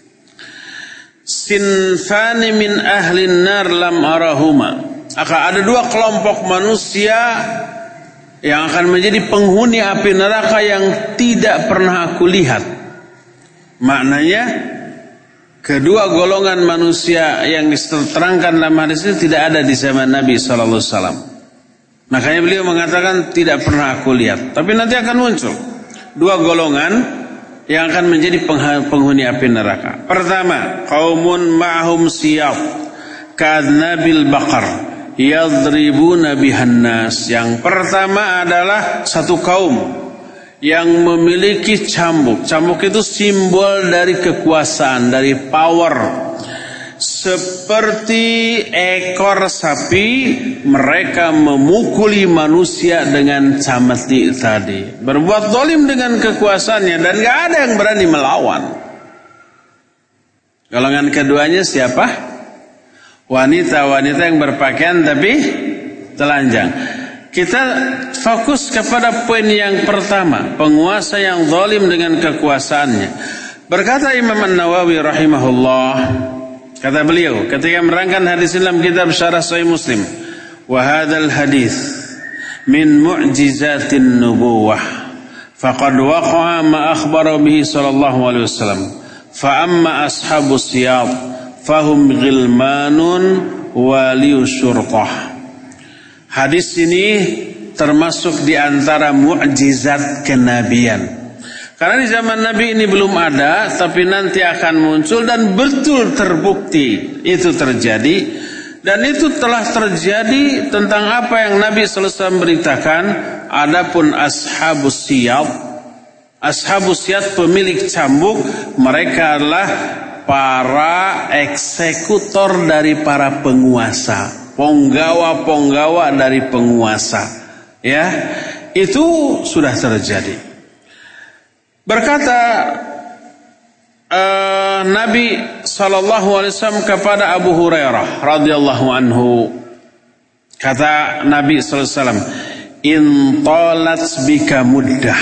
Sinfani min ahlin nar lam arahuma. Akan ada dua kelompok manusia yang akan menjadi penghuni api neraka yang tidak pernah aku lihat. Maknanya kedua golongan manusia yang diterangkan dalam hadis ini tidak ada di zaman Nabi sallallahu alaihi wasallam. Makanya beliau mengatakan tidak pernah aku lihat. Tapi nanti akan muncul dua golongan yang akan menjadi penghuni api neraka. Pertama, qaumun ma'hum siyaf kadnabil baqar yadribuna bihan nas. Yang pertama adalah satu kaum yang memiliki cambuk. Cambuk itu simbol dari kekuasaan, dari power. Seperti ekor sapi, mereka memukuli manusia dengan cameti tadi. Berbuat zalim dengan kekuasaannya dan gak ada yang berani melawan. Golongan keduanya siapa? Wanita-wanita yang berpakaian tapi telanjang. Kita fokus kepada poin yang pertama, penguasa yang zalim dengan kekuasaannya. Berkata Imam An-Nawawi rahimahullah, kata beliau ketika merangkan hadis dalam kitab Syarah Sahih Muslim, wa hadzal hadis min mu'jizatin nubuwah faqad waqa'a ma akhbara bihi sallallahu alaihi wasallam fa amma ashabus siyab fahum ghilmanun waliyu syurtah. Hadis ini termasuk di antara mukjizat kenabian. Karena di zaman Nabi ini belum ada, tapi nanti akan muncul dan betul terbukti itu terjadi. Dan itu telah terjadi tentang apa yang Nabi sallallahu alaihi wasallam beritakan. Adapun ashabus siyab, ashabus siyab pemilik cambuk, mereka adalah para eksekutor dari para penguasa. Penggawa-penggawa dari penguasa, ya, itu sudah terjadi. Berkata uh, Nabi sallallahu alaihi wasallam kepada Abu Hurairah radhiyallahu anhu, kata Nabi sallallahu alaihi wasallam, in talat bika muddah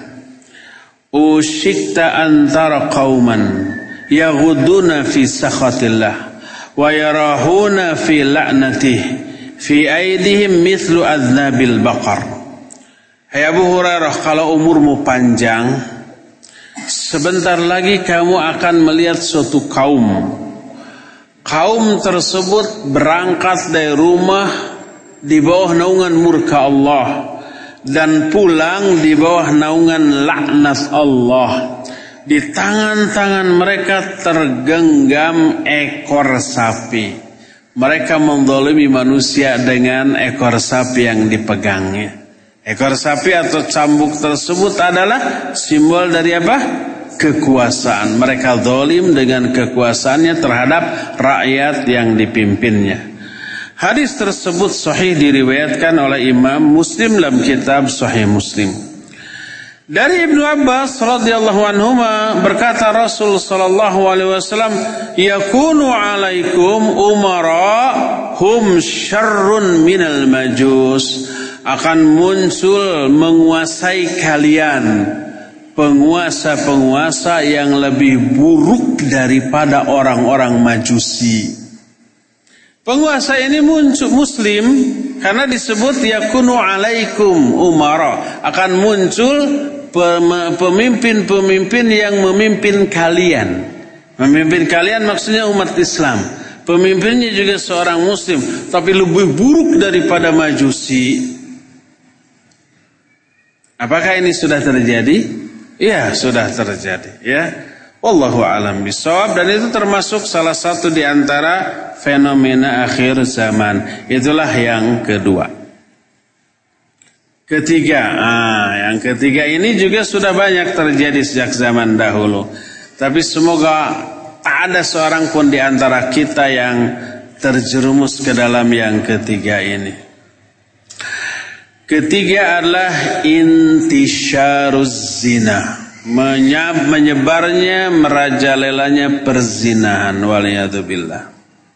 usyikta antara qauman yaghuduna fi sakhatillah wa yarahuna fi la'natih fi aidihim mithlu adznabil baqar. Hai Abu Hurairah, kalau umurmu panjang, sebentar lagi kamu akan melihat suatu kaum. Kaum tersebut berangkat dari rumah di bawah naungan murka Allah dan pulang di bawah naungan laknat Allah. Di tangan-tangan mereka tergenggam ekor sapi. Mereka menzalimi manusia dengan ekor sapi yang dipegangnya. Ekor sapi atau cambuk tersebut adalah simbol dari apa? Kekuasaan. Mereka zalim dengan kekuasaannya terhadap rakyat yang dipimpinnya. Hadis tersebut sahih diriwayatkan oleh Imam Muslim dalam kitab Sahih Muslim. Dari Ibnu Abbas radhiyallahu anhuma berkata Rasul sallallahu alaihi wasallam, yakunu alaikum umara hum syarrun minal majus. Akan muncul menguasai kalian penguasa-penguasa yang lebih buruk daripada orang-orang Majusi. Penguasa ini muncul muslim karena disebut yakunu alaikum umara, akan muncul pemimpin-pemimpin yang memimpin kalian. Memimpin kalian maksudnya umat Islam. pemimpinnya juga seorang muslim, tapi lebih buruk daripada Majusi. Apakah ini sudah terjadi? Iya, sudah terjadi, ya. Wallahu a'lam bishawab, dan itu termasuk salah satu di antara fenomena akhir zaman. Itulah yang kedua. Ketiga, ah, yang ketiga ini juga sudah banyak terjadi sejak zaman dahulu. Tapi semoga tak ada seorang pun di antara kita yang terjerumus ke dalam yang ketiga ini. Ketiga adalah intisyaruz zina, menyebarnya, merajalelanya perzinahan, waliyadzubillah.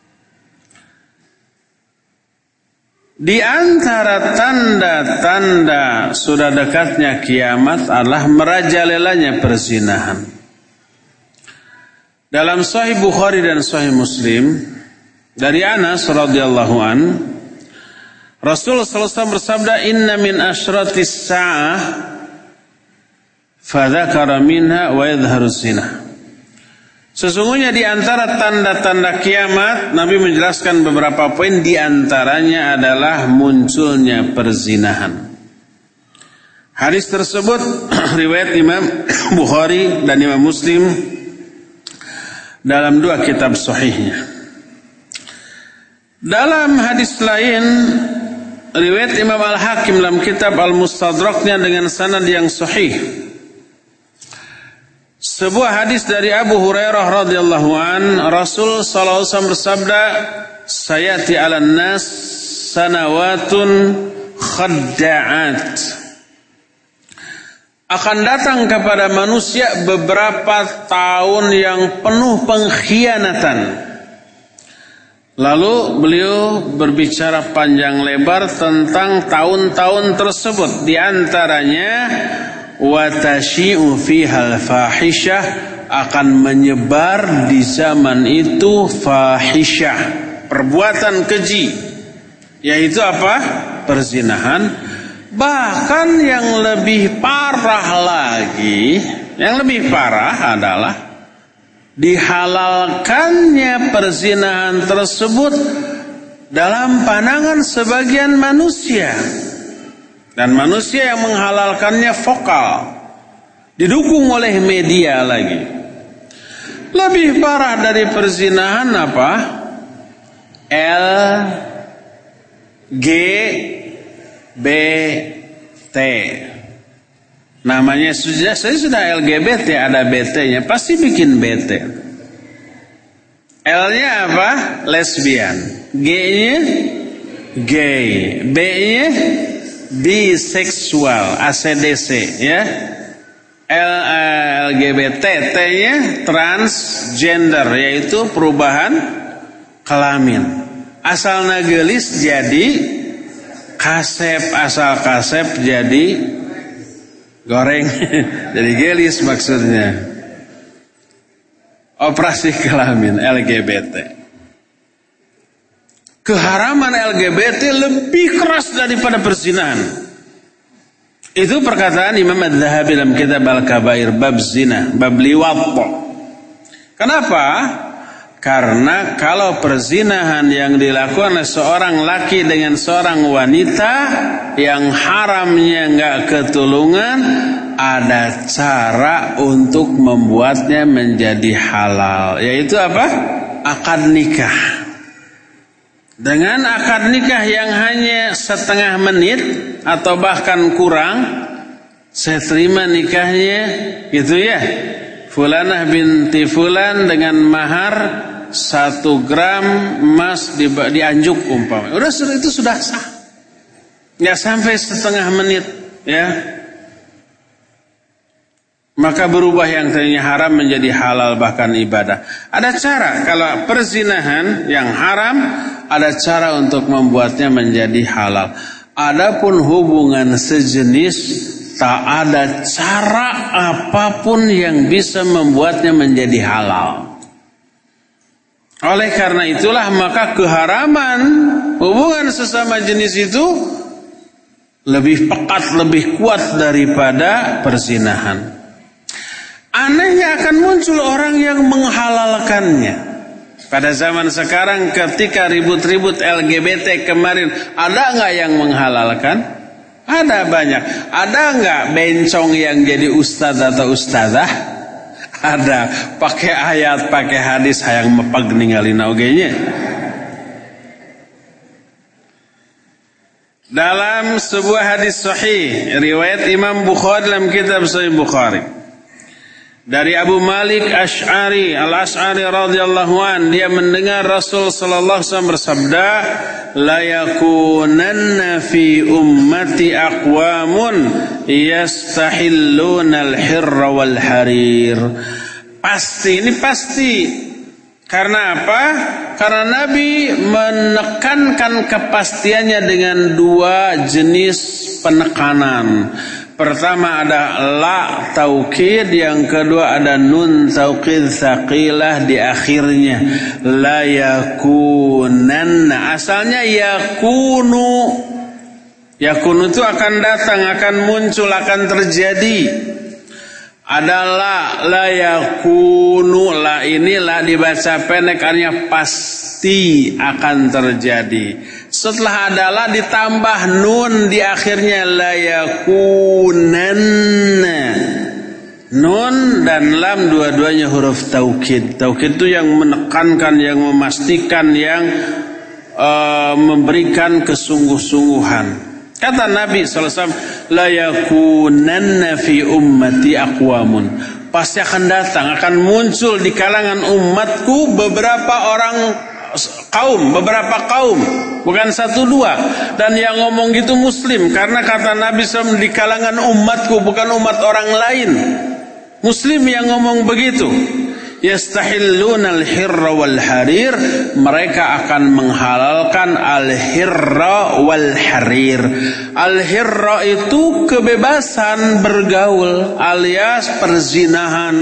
Di antara tanda-tanda sudah dekatnya kiamat adalah merajalelanya perzinahan. Dalam Sahih Bukhari dan Sahih Muslim dari Anas radhiyallahu an, Rasul sallallahu alaihi wasallam bersabda, "Inna min asyratis sa'ah fadzakara minha wa yadhharuz zina." Sesungguhnya di antara tanda-tanda kiamat, Nabi menjelaskan beberapa poin, di antaranya adalah munculnya perzinahan. Hadis tersebut riwayat Imam Bukhari dan Imam Muslim dalam dua kitab sahihnya. Dalam hadis lain, riwayat Imam Al-Hakim dalam kitab Al-Mustadraknya dengan sanad yang sahih. Sebuah hadis dari Abu Hurairah radhiyallahu an, Rasul sallallahu alaihi wasallam bersabda, "Sayati 'alan nas sanawatun khadda'at." Akan datang kepada manusia beberapa tahun yang penuh pengkhianatan. Lalu beliau berbicara panjang lebar tentang tahun-tahun tersebut. Di antaranya wa tasyi'u fihal fahisyah, akan menyebar di zaman itu fahisyah, perbuatan keji, yaitu apa? Perzinahan. Bahkan yang lebih parah lagi, yang lebih parah adalah dihalalkannya perzinahan tersebut dalam pandangan sebagian manusia. Dan manusia yang menghalalkannya vokal, didukung oleh media lagi. Lebih parah dari perzinahan apa? L G B T. Namanya sudah, saya sudah L G B T, ada B T-nya, pasti bikin B T. L-nya apa? Lesbian. G-nya gay. B-nya biseksual, A C D C, ya. L, L G B T, T-nya transgender, yaitu perubahan kelamin. Asal nagelis jadi kasep, asal kasep jadi goreng, jadi gelis maksudnya. Operasi kelamin, L G B T. Keharaman L G B T lebih keras daripada perzinahan. Itu perkataan Imam Az-Zahabi dalam kitab Al-Kabair bab zina, bab liwat. Kenapa? Karena kalau perzinahan yang dilakukan oleh seorang laki dengan seorang wanita yang haramnya enggak ketulungan, ada cara untuk membuatnya menjadi halal, yaitu apa? Akad nikah. Dengan akad nikah yang hanya setengah menit atau bahkan kurang, saya terima nikahnya, gitu ya. Fulanah binti Fulan dengan mahar satu gram emas di, dianjuk umpamanya. Udah, itu sudah sah. Nggak sampai setengah menit, ya. Maka berubah yang tadinya haram menjadi halal, bahkan ibadah. Ada cara, kalau perzinahan yang haram, ada cara untuk membuatnya menjadi halal. Adapun hubungan sejenis, tak ada cara apapun yang bisa membuatnya menjadi halal. Oleh karena itulah maka keharaman hubungan sesama jenis itu lebih pekat, lebih kuat daripada perzinahan. Anehnya akan muncul orang yang menghalalkannya. Pada zaman sekarang ketika ribut-ribut L G B T kemarin, ada nggak yang menghalalkan? Ada banyak. Ada nggak bencong yang jadi ustadz atau ustadzah? Ada. Pakai ayat, pakai hadis, hayang mepag ninggalin ogenya. Dalam sebuah hadis sahih riwayat Imam Bukhari dalam kitab Sahih Bukhari, dari Abu Malik Asy'ari Al-Asy'ari radhiyallahu an, dia mendengar Rasul sallallahu alaihi wasallam bersabda, la yakunanna fi ummati aqwamun yastahilluna al-hirra wal harir. Pasti, ini pasti. Karena apa? Karena Nabi menekankan kepastiannya dengan dua jenis penekanan. Pertama ada la taukid, yang kedua ada nun taukid tsaqilah di akhirnya. La yakunanna, asalnya yakunu. Yakunu itu akan datang, akan muncul, akan terjadi. Adalah la yakunu, la ini la dibaca pendek, artinya pasti akan terjadi. Setelah adalah ditambah nun di akhirnya, la yakunanna. Nun dan lam dua-duanya huruf taukid. Taukid itu yang menekankan, yang memastikan, yang uh, memberikan kesungguh-sungguhan. Kata Nabi sallallahu alaihi wasallam, la yakunanna fi ummati aqwamun. Pasti akan datang, akan muncul di kalangan umatku beberapa orang kaum, beberapa kaum, bukan satu dua. Dan yang ngomong gitu muslim, karena kata Nabi sallallahu alaihi wasallam, di kalangan umatku, bukan umat orang lain. Muslim yang ngomong begitu. Yastahilluna al-hirra wal harir, mereka akan menghalalkan al-hirra wal harir. Al-hirra itu kebebasan bergaul alias perzinahan.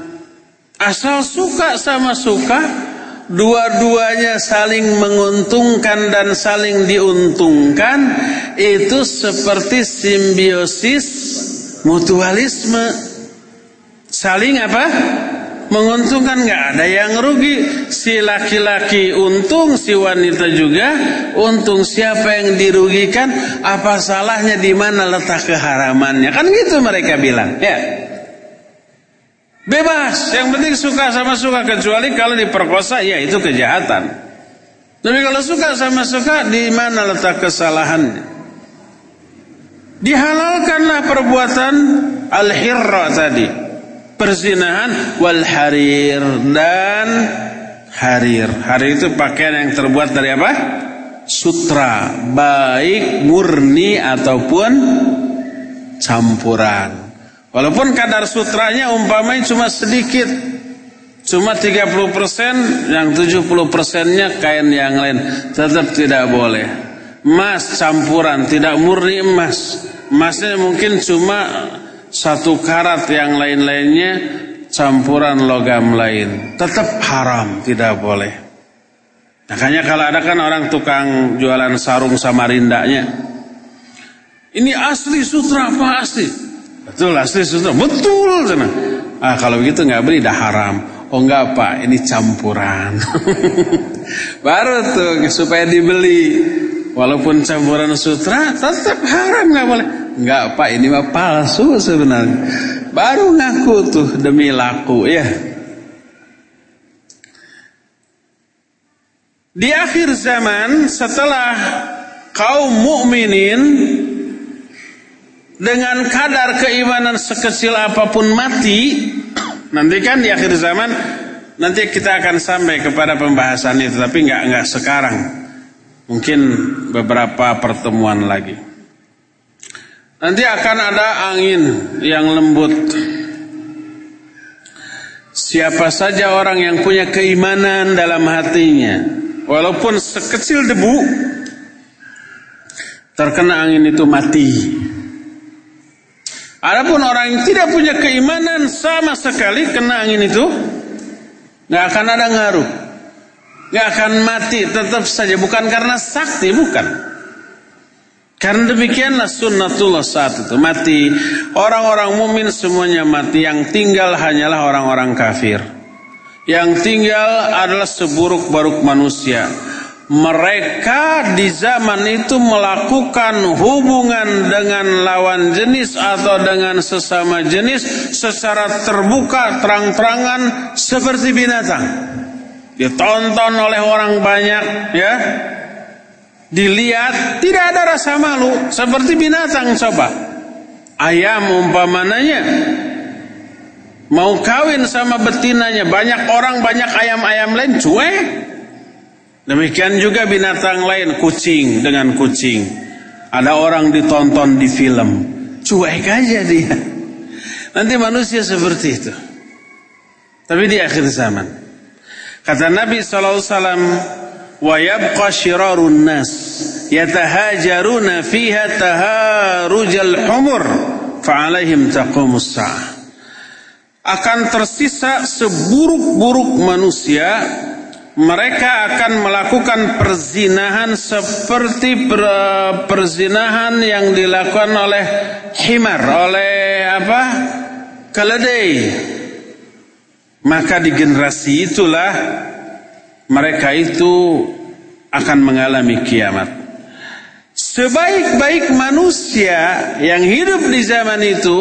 Asal suka sama suka, dua-duanya saling menguntungkan dan saling diuntungkan, itu seperti simbiosis mutualisme. Saling apa? Menguntungkan, nggak ada yang rugi. Si laki-laki untung, si wanita juga untung. Siapa yang dirugikan? Apa salahnya? Di mana letak keharamannya? Kan gitu mereka bilang. Ya, bebas. Yang penting suka sama suka, kecuali kalau diperkosa, ya itu kejahatan. Tapi kalau suka sama suka, di mana letak kesalahannya? Dihalalkanlah perbuatan al-hirra tadi, perzinahan, wal harir, dan harir. Harir itu pakaian yang terbuat dari apa? Sutra, baik murni ataupun campuran. Walaupun kadar sutranya umpamanya cuma sedikit, cuma tiga puluh persen, yang tujuh puluh persennya kain yang lain, tetap tidak boleh. Emas campuran, tidak murni emas. Emasnya mungkin cuma satu karat, yang lain-lainnya campuran logam lain, tetap haram, tidak boleh. Makanya kalau ada kan orang tukang jualan sarung Samarindanya, ini asli sutra apa asli? Betul, asli sutra, betul sana. Ah, kalau begitu nggak beli, dah haram. Oh enggak Pak, ini campuran. Baru tuh supaya dibeli. Walaupun campuran sutra, tetap haram, nggak boleh. Enggak Pak, ini mah palsu sebenarnya. Baru ngaku tuh demi laku ya. Di akhir zaman, setelah kaum mukminin dengan kadar keimanan sekecil apapun mati, nanti kan di akhir zaman, nanti kita akan sampai kepada pembahasan itu, tapi enggak enggak sekarang. Mungkin beberapa pertemuan lagi. Nanti akan ada angin yang lembut. Siapa saja orang yang punya keimanan dalam hatinya, walaupun sekecil debu, terkena angin itu mati. Adapun orang yang tidak punya keimanan sama sekali, kena angin itu nggak akan ada ngaruh, nggak akan mati, tetap saja. Bukan karena sakti, bukan. Karena demikianlah sunnatullah saat itu mati. Orang-orang mukmin semuanya mati, yang tinggal hanyalah orang-orang kafir. Yang tinggal adalah seburuk-buruk manusia. Mereka di zaman itu melakukan hubungan dengan lawan jenis atau dengan sesama jenis secara terbuka, terang-terangan seperti binatang. Ditonton oleh orang banyak, ya. Dilihat, tidak ada rasa malu, seperti binatang. Coba ayam umpamanya mau kawin sama betinanya, banyak orang, banyak ayam-ayam lain cuek. Demikian juga binatang lain, kucing dengan kucing. Ada orang ditonton di film, cuek aja dia. Nanti manusia seperti itu. Tapi di akhir zaman, kata Nabi sallallahu alaihi wasallam, wa yabqa syirarun nas yatahajaruna fiha taharujal humur fa'alaihim taqumus sa'ah. Akan tersisa seburuk-buruk manusia, mereka akan melakukan perzinahan seperti per, perzinahan yang dilakukan oleh himar, oleh apa? Keledai. Maka di generasi itulah mereka itu akan mengalami kiamat. Sebaik-baik manusia yang hidup di zaman itu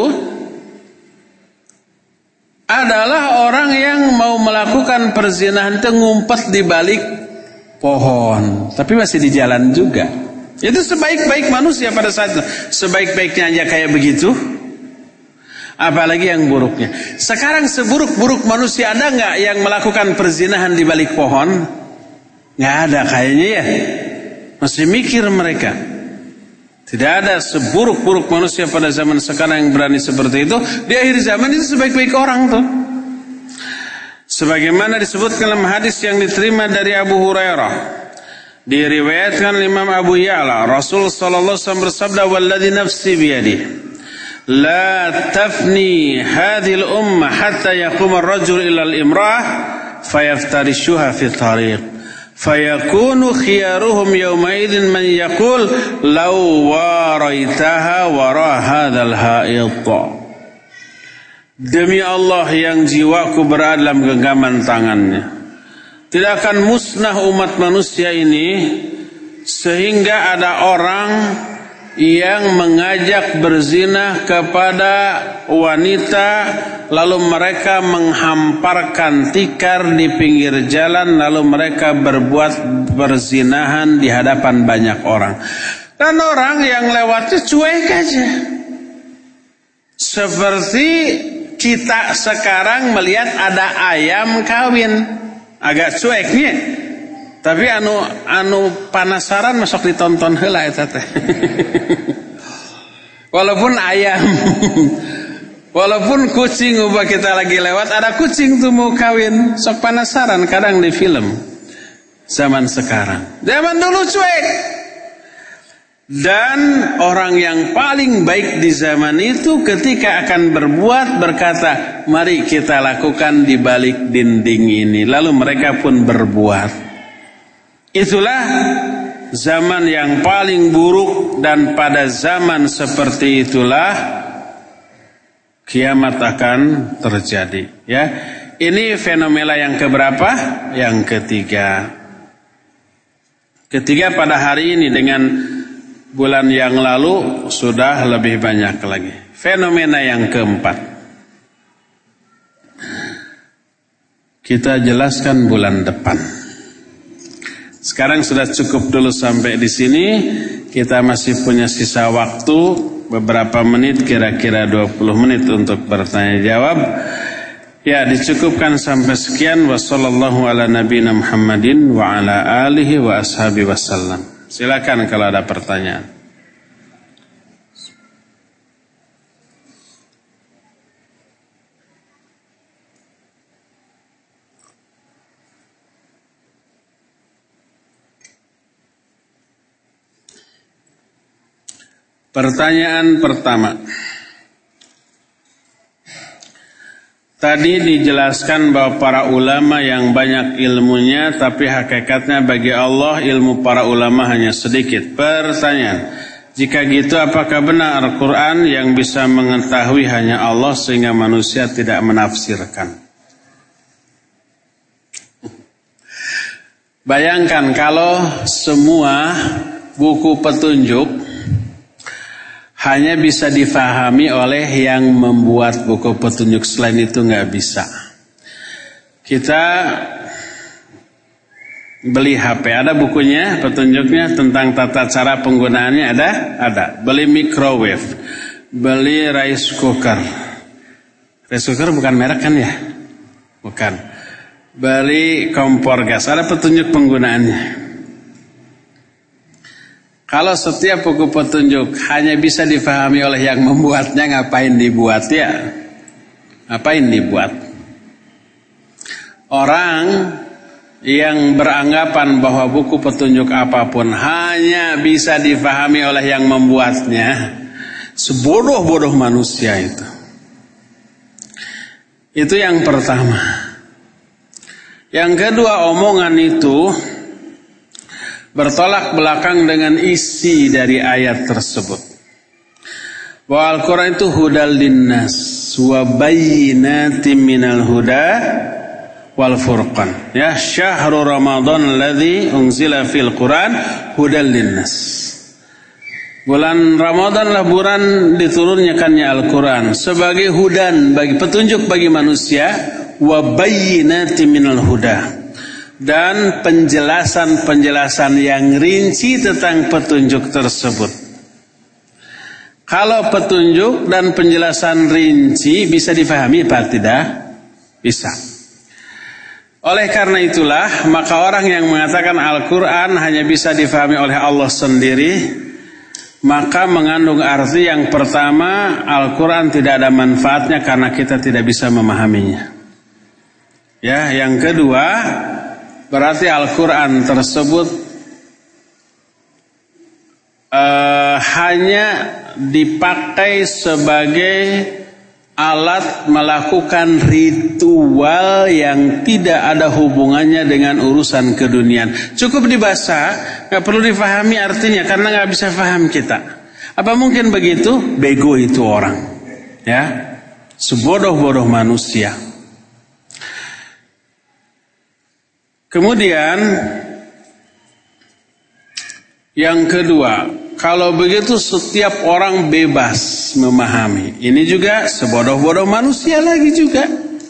adalah orang yang mau melakukan perzinahan itu ngumpet di balik pohon, tapi masih di jalan juga. Itu sebaik-baik manusia pada saat itu. Sebaik-baiknya aja kayak begitu, apalagi yang buruknya. Sekarang seburuk-buruk manusia ada nggak yang melakukan perzinahan di balik pohon? Nggak ada kayaknya ya. Masih mikir mereka. Tidak ada seburuk-buruk manusia pada zaman sekarang yang berani seperti itu. Di akhir zaman itu sebaik-baik orang tuh. Sebagaimana disebutkan dalam hadis yang diterima dari Abu Hurairah, diriwayatkan Imam Abu Ya'la, Rasul sallallahu alaihi wasallam bersabda, "Walladzi nafsi biyadihi, la tafni hadhihi al-ummah hatta yaquma ar-rajul ila al-imra'ah fayaftarishuha fi tariq." Fayakunu khiyaruhum yawmaidin man yaqul law waraitaha wara hadzal ha'id. Demi Allah yang jiwaku berada dalam genggaman tangannya, tidak akan musnah umat manusia ini sehingga ada orang yang mengajak berzina kepada wanita, lalu mereka menghamparkan tikar di pinggir jalan, lalu mereka berbuat perzinahan di hadapan banyak orang. Dan orang yang lewatnya cuek aja. Seperti kita sekarang melihat ada ayam kawin, agak cueknya. Tapi anu anu penasaran masuk ditonton heula eta teh. Walaupun ayam, walaupun kucing ubah kita lagi lewat, ada kucing tuh mau kawin, sok penasaran kadang di film. Zaman sekarang, zaman dulu cuek. Dan orang yang paling baik di zaman itu ketika akan berbuat berkata, mari kita lakukan di balik dinding ini. Lalu mereka pun berbuat. Itulah zaman yang paling buruk, dan pada zaman seperti itulah kiamat akan terjadi. Ya, ini fenomena yang keberapa? Yang ketiga. Ketiga pada hari ini dengan bulan yang lalu sudah lebih banyak lagi. Fenomena yang keempat. Kita jelaskan bulan depan. Sekarang sudah cukup dulu sampai di sini. Kita masih punya sisa waktu beberapa menit, kira-kira dua puluh menit untuk bertanya jawab. Ya, dicukupkan sampai sekian. Wassallallahu ala nabiyina Muhammadin wa ala alihi wa ashabi wasallam. Silakan kalau ada pertanyaan. Pertanyaan pertama. Tadi dijelaskan bahwa para ulama yang banyak ilmunya, tapi hakikatnya bagi Allah ilmu para ulama hanya sedikit. Pertanyaan, jika gitu apakah benar Al-Quran yang bisa mengetahui hanya Allah sehingga manusia tidak menafsirkan? Bayangkan kalau semua buku petunjuk hanya bisa difahami oleh yang membuat buku petunjuk, selain itu nggak bisa. Kita beli H P, ada bukunya, petunjuknya tentang tata cara penggunaannya, ada? Ada. Beli microwave, beli rice cooker. Rice cooker bukan merek kan ya? Bukan. Beli kompor gas, ada petunjuk penggunaannya. Kalau setiap buku petunjuk hanya bisa difahami oleh yang membuatnya, ngapain dibuat ya? Ngapain dibuat? Orang yang beranggapan bahwa buku petunjuk apapun hanya bisa difahami oleh yang membuatnya, sebodoh-bodoh manusia itu. Itu yang pertama. Yang kedua, omongan itu bertolak belakang dengan isi dari ayat tersebut. Bahwa Al-Quran itu hudal linnas wa bayyinatin minal huda wal furqan. Ya, syahrul Ramadan alladzi unzila fil Quran hudal linnas. Bulan Ramadan lah bulan diturunkannya Al-Quran sebagai hudan, bagi petunjuk bagi manusia, wa bayyinatin minal huda, dan penjelasan-penjelasan yang rinci tentang petunjuk tersebut. Kalau petunjuk dan penjelasan rinci bisa difahami apa tidak? Bisa. Oleh karena itulah, maka orang yang mengatakan Al-Quran hanya bisa difahami oleh Allah sendiri, maka mengandung arti yang pertama, Al-Quran tidak ada manfaatnya karena kita tidak bisa memahaminya. Ya, yang kedua, berarti Al-Quran tersebut uh, hanya dipakai sebagai alat melakukan ritual yang tidak ada hubungannya dengan urusan keduniaan. Cukup dibaca, gak perlu difahami artinya karena gak bisa paham kita. Apa mungkin begitu? Bego itu orang, ya, sebodoh-bodoh manusia. Kemudian yang kedua, kalau begitu setiap orang bebas memahami. Ini juga sebodoh-bodoh manusia lagi juga.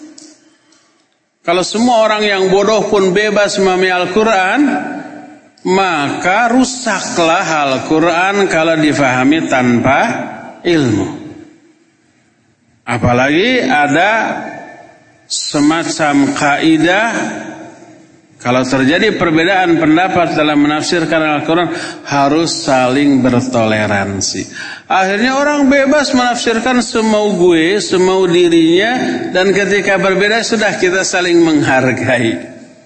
Kalau semua orang yang bodoh pun bebas memahami Al-Quran, maka rusaklah Al-Quran kalau difahami tanpa ilmu. Apalagi ada semacam kaidah, kalau terjadi perbedaan pendapat dalam menafsirkan Al-Quran, harus saling bertoleransi. Akhirnya orang bebas menafsirkan semau gue, semau dirinya, dan ketika berbeda sudah kita saling menghargai.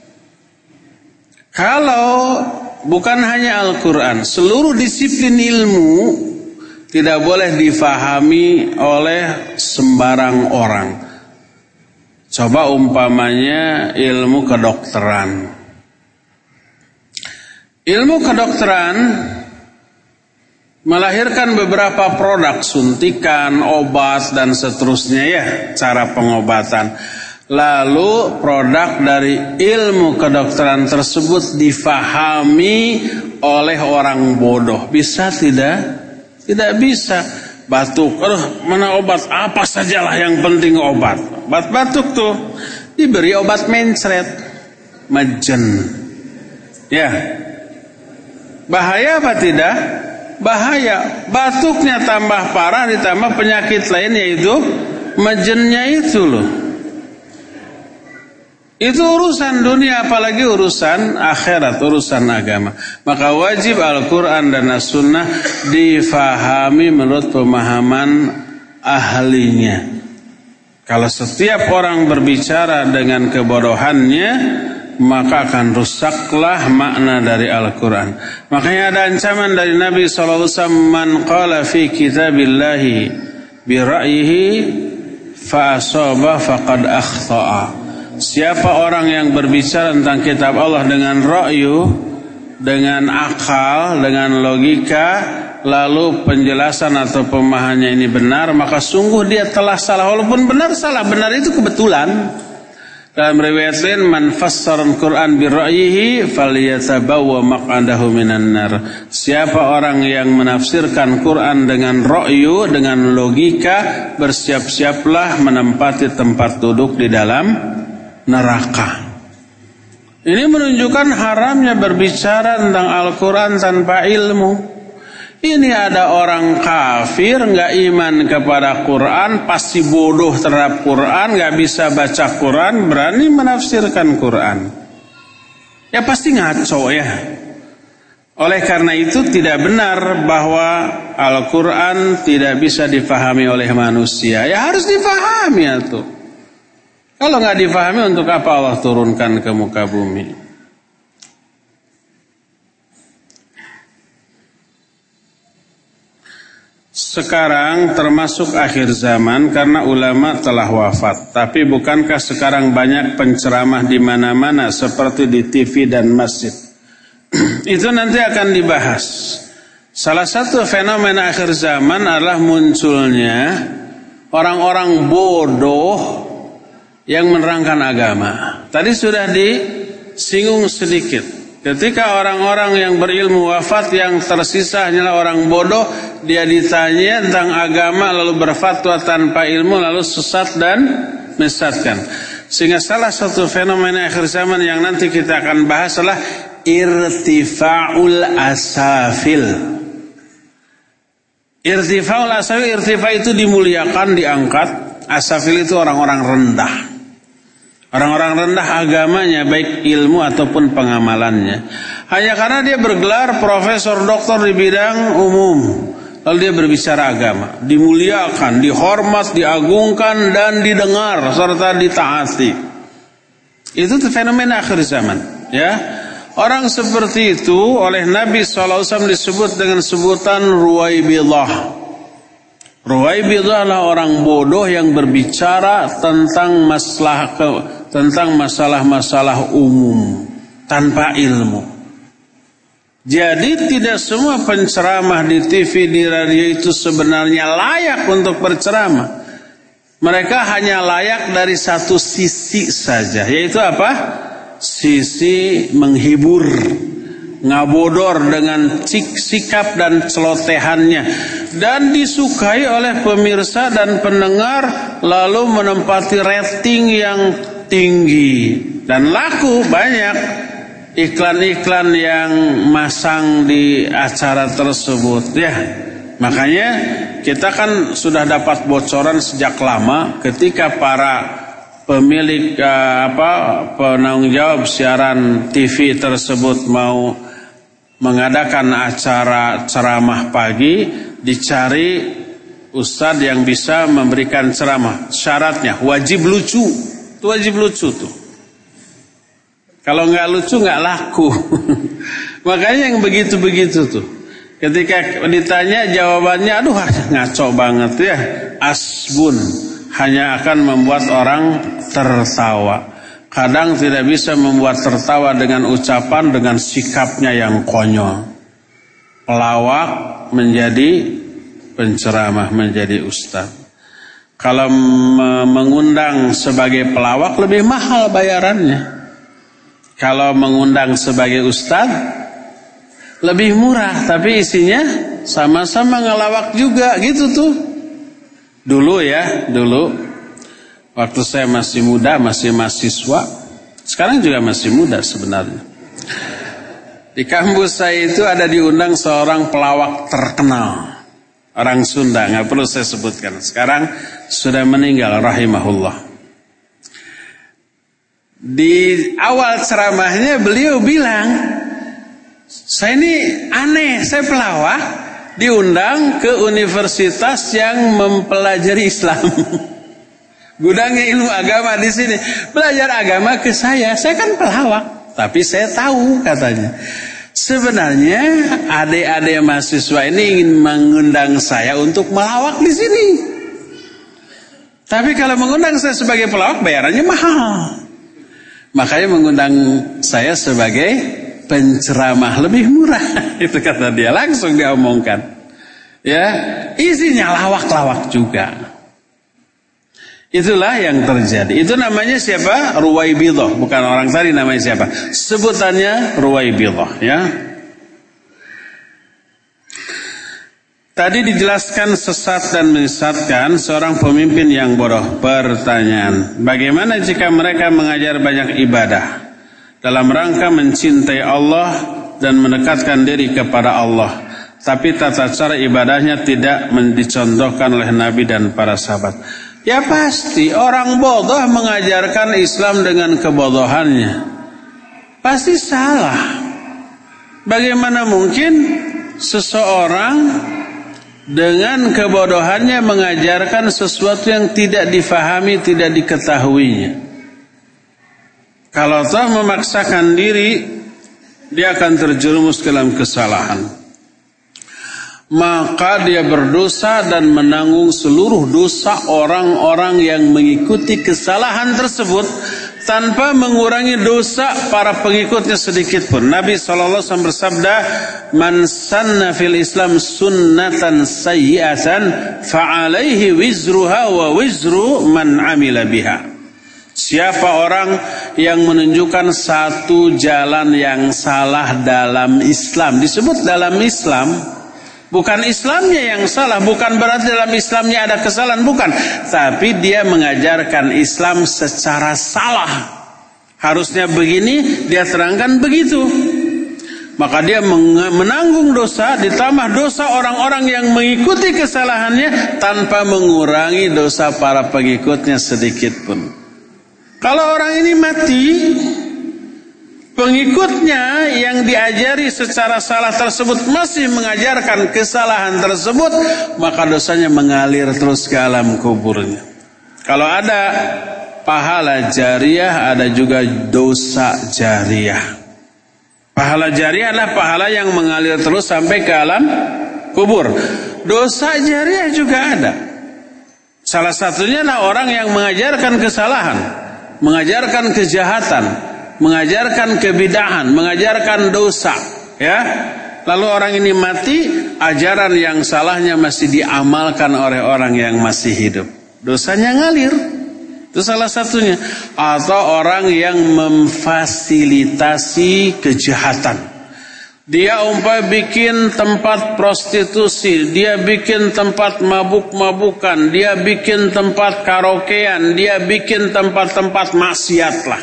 Kalau bukan hanya Al-Quran, seluruh disiplin ilmu tidak boleh difahami oleh sembarang orang. Coba umpamanya ilmu kedokteran. Ilmu kedokteran melahirkan beberapa produk, suntikan, obat, dan seterusnya ya, cara pengobatan. Lalu produk dari ilmu kedokteran tersebut difahami oleh orang bodoh. Bisa tidak? Tidak bisa. Batuk, aduh mana obat, apa sajalah yang penting obat. Obat batuk tuh diberi obat mencret, majen. Ya, bahaya apa tidak? Bahaya. Batuknya tambah parah ditambah penyakit lain, yaitu majennya itu loh. Itu urusan dunia, apalagi urusan akhirat, urusan agama. Maka wajib Al-Quran dan As-Sunnah difahami menurut pemahaman ahlinya. Kalau setiap orang berbicara dengan kebodohannya, maka akan rusaklah makna dari Al-Quran. Makanya ada ancaman dari Nabi shallallahu alaihi wasallam, man qala fi kitabillahi bi ra'yihi fa asaba faqad akhta'a. Siapa orang yang berbicara tentang kitab Allah dengan ra'yu, dengan akal, dengan logika, lalu penjelasan atau pemahamannya ini benar, maka sungguh dia telah salah. Walaupun benar salah, benar itu kebetulan. Dalam riwayat lain, man fassara al-Qur'an bi ra'yihi falyatabawwa maq'adahu minan nar. Siapa orang yang menafsirkan Quran dengan ra'yu, dengan logika, bersiap-siaplah menempati tempat duduk di dalam neraka. Ini menunjukkan haramnya berbicara tentang Al-Quran tanpa ilmu. Ini ada orang kafir, nggak iman kepada Quran, pasti bodoh terhadap Quran, nggak bisa baca Quran, berani menafsirkan Quran. Ya pasti ngaco ya. Oleh karena itu tidak benar bahwa Al-Quran tidak bisa difahami oleh manusia. Ya harus difahami ya tuh. Kalau nggak difahami, untuk apa Allah turunkan ke muka bumi? Sekarang termasuk akhir zaman karena ulama telah wafat. Tapi bukankah sekarang banyak penceramah di mana-mana seperti di T V dan masjid? Itu nanti akan dibahas. Salah satu fenomena akhir zaman adalah munculnya orang-orang bodoh yang menerangkan agama. Tadi sudah disinggung sedikit. Ketika orang-orang yang berilmu wafat, yang tersisa hanyalah orang bodoh, dia ditanya tentang agama lalu berfatwa tanpa ilmu, lalu sesat dan menyesatkan. Sehingga salah satu fenomena akhir zaman yang nanti kita akan bahas adalah irtifa'ul asafil. Irtifa'ul asafil, irtifa' itu dimuliakan, diangkat. Asafil itu orang-orang rendah. Orang-orang rendah agamanya, baik ilmu ataupun pengamalannya. Hanya karena dia bergelar profesor doktor di bidang umum, lalu dia berbicara agama, dimuliakan, dihormat, diagungkan, dan didengar serta ditaati. Itu fenomena akhir zaman, ya. Orang seperti itu oleh Nabi shallallahu alaihi wasallam disebut dengan sebutan ruwaibidah. Ruwaibidah adalah orang bodoh yang berbicara tentang masalah tentang masalah-masalah umum tanpa ilmu. Jadi tidak semua penceramah di T V, di radio itu sebenarnya layak untuk berceramah. Mereka hanya layak dari satu sisi saja, yaitu apa? Sisi menghibur, ngabodor dengan sikap dan celotehannya, dan disukai oleh pemirsa dan pendengar, lalu menempati rating yang tinggi dan laku. Banyak iklan-iklan yang masang di acara tersebut ya. Makanya kita kan sudah dapat bocoran sejak lama ketika para pemilik uh, apa penanggung jawab siaran T V tersebut mau mengadakan acara ceramah pagi, dicari ustadz yang bisa memberikan ceramah. Syaratnya wajib lucu. Itu wajib lucu tuh. Kalau nggak lucu nggak laku. Makanya yang begitu-begitu tuh. Ketika ditanya jawabannya, aduh ngaco banget ya. Asbun, hanya akan membuat orang tertawa. Kadang tidak bisa membuat tertawa dengan ucapan, dengan sikapnya yang konyol. Pelawak menjadi penceramah, menjadi ustadz. Kalau mengundang sebagai pelawak lebih mahal bayarannya. Kalau mengundang sebagai ustadz lebih murah, tapi isinya sama-sama ngelawak juga gitu tuh. Dulu ya, dulu waktu saya masih muda, masih mahasiswa, sekarang juga masih muda sebenarnya. Di kampus saya itu ada diundang seorang pelawak terkenal. Orang Sunda, nggak perlu saya sebutkan. Sekarang sudah meninggal rahimahullah. Di awal ceramahnya beliau bilang, saya ini aneh, saya pelawak diundang ke universitas yang mempelajari Islam. Gudangnya ilmu agama di sini. Belajar agama ke saya, saya kan pelawak, tapi saya tahu katanya. Sebenarnya adik-adik mahasiswa ini ingin mengundang saya untuk melawak di sini. Tapi kalau mengundang saya sebagai pelawak bayarannya mahal. Makanya mengundang saya sebagai penceramah lebih murah. Itu kata dia, langsung dia omongkan. Ya, isinya lawak-lawak juga. Itulah yang terjadi. Itu namanya siapa? Ruwaibidah. Bukan orang tadi, namanya siapa? Sebutannya Ruwaibidah, ya. Tadi dijelaskan sesat dan menyesatkan seorang pemimpin yang bodoh. Pertanyaan, bagaimana jika mereka mengajar banyak ibadah dalam rangka mencintai Allah dan mendekatkan diri kepada Allah, tapi tata cara ibadahnya tidak dicontohkan oleh Nabi dan para sahabat? Ya pasti orang bodoh mengajarkan Islam dengan kebodohannya. Pasti salah. Bagaimana mungkin seseorang dengan kebodohannya mengajarkan sesuatu yang tidak difahami, tidak diketahuinya? Kalau telah memaksakan diri, dia akan terjerumus ke dalam kesalahan. Maka dia berdosa dan menanggung seluruh dosa orang-orang yang mengikuti kesalahan tersebut tanpa mengurangi dosa para pengikutnya sedikit pun. Nabi shallallahu alaihi wasallam bersabda, "Man sanna fil Islam sunnatan sayyi'atan fa'alaihi wizruha wa wizru man amila biha." Siapa orang yang menunjukkan satu jalan yang salah dalam Islam, disebut dalam Islam, bukan Islamnya yang salah, bukan berarti dalam Islamnya ada kesalahan, bukan. Tapi dia mengajarkan Islam secara salah. Harusnya begini, dia terangkan begitu. Maka dia menanggung dosa, ditambah dosa orang-orang yang mengikuti kesalahannya tanpa mengurangi dosa para pengikutnya sedikit pun. Kalau orang ini mati, pengikutnya yang diajari secara salah tersebut masih mengajarkan kesalahan tersebut, maka dosanya mengalir terus ke alam kuburnya. Kalau ada pahala jariah, ada juga dosa jariah. Pahala jariah adalah pahala yang mengalir terus sampai ke alam kubur. Dosa jariah juga ada. Salah satunya adalah orang yang mengajarkan kesalahan, mengajarkan kejahatan, mengajarkan kebidahan, mengajarkan dosa, ya. Lalu orang ini mati, ajaran yang salahnya masih diamalkan oleh orang yang masih hidup. Dosanya ngalir. Itu salah satunya. Atau orang yang memfasilitasi kejahatan. Dia umpamanya bikin tempat prostitusi, dia bikin tempat mabuk-mabukan, dia bikin tempat karaokean, dia bikin tempat-tempat maksiat lah.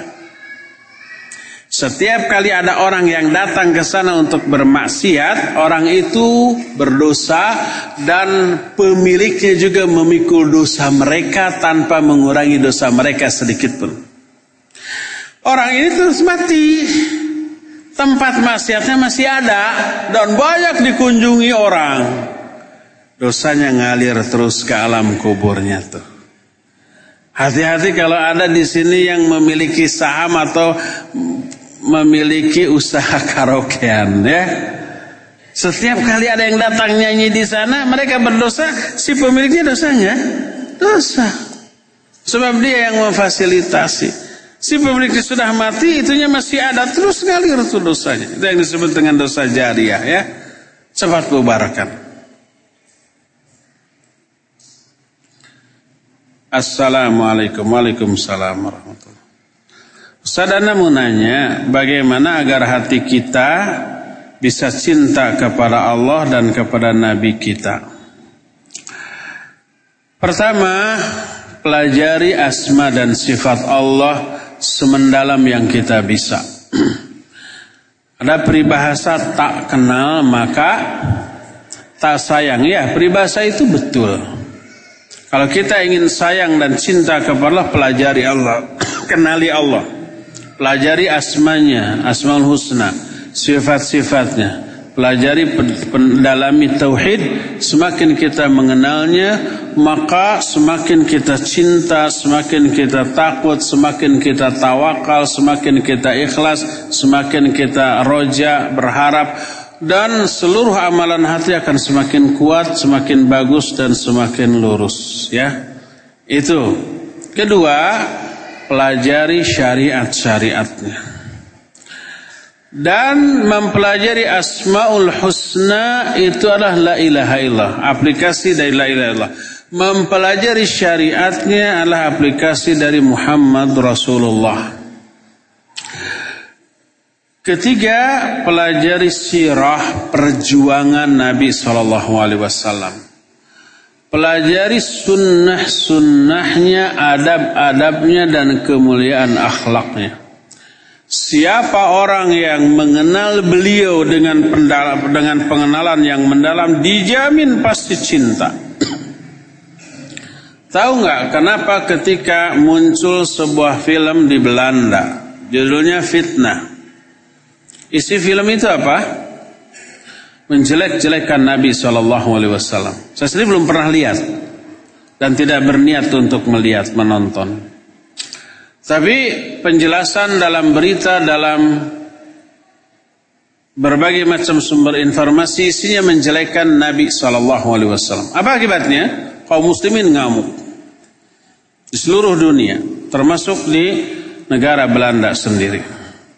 Setiap kali ada orang yang datang ke sana untuk bermaksiat, orang itu berdosa dan pemiliknya juga memikul dosa mereka tanpa mengurangi dosa mereka sedikit pun. Orang ini terus mati. Tempat maksiatnya masih ada dan banyak dikunjungi orang. Dosanya ngalir terus ke alam kuburnya tuh. Hati-hati kalau ada di sini yang memiliki saham atau memiliki usaha karaokean, ya. Setiap kali ada yang datang nyanyi di sana, mereka berdosa, si pemiliknya dosanya dosa. Sebab dia yang memfasilitasi. Si pemiliknya sudah mati, itunya masih ada, terus ngalir itu dosanya. Itu yang disebut dengan dosa jariah, ya. Cepat bubarkan. Assalamualaikum Waalaikumsalam warahmatullahi. Ustaz, Anda mau nanya, bagaimana agar hati kita bisa cinta kepada Allah dan kepada Nabi kita? Pertama, pelajari asma dan sifat Allah semendalam yang kita bisa. Ada peribahasa tak kenal maka tak sayang. Ya, peribahasa itu betul. Kalau kita ingin sayang dan cinta kepada Allah, pelajari Allah, kenali Allah, pelajari asmanya, asmaul husna, sifat-sifatnya, pelajari, pendalami tauhid. Semakin kita mengenalnya, maka semakin kita cinta, semakin kita takut, semakin kita tawakal, semakin kita ikhlas, semakin kita roja, berharap, dan seluruh amalan hati akan semakin kuat, semakin bagus, dan semakin lurus, ya. Itu. Kedua, pelajari syariat-syariatnya. Dan mempelajari asmaul husna itu adalah la ilaha illallah, aplikasi dari la ilaha illallah. Mempelajari syariatnya adalah aplikasi dari Muhammad Rasulullah. Ketiga, pelajari sirah perjuangan Nabi shallallahu alaihi wasallam. Pelajari sunnah-sunnahnya, adab-adabnya dan kemuliaan akhlaknya. Siapa orang yang mengenal beliau dengan pendalam, dengan pengenalan yang mendalam, dijamin pasti cinta. Tahu nggak kenapa ketika muncul sebuah film di Belanda, judulnya Fitnah. Isi film itu apa? Menjelek-jelekkan Nabi shallallahu alaihi wasallam. Saya sendiri belum pernah lihat dan tidak berniat untuk melihat, menonton. Tapi penjelasan dalam berita, dalam berbagai macam sumber informasi, isinya menjelekkan Nabi shallallahu alaihi wasallam. Apa akibatnya? Kaum muslimin ngamuk di seluruh dunia, termasuk di negara Belanda sendiri.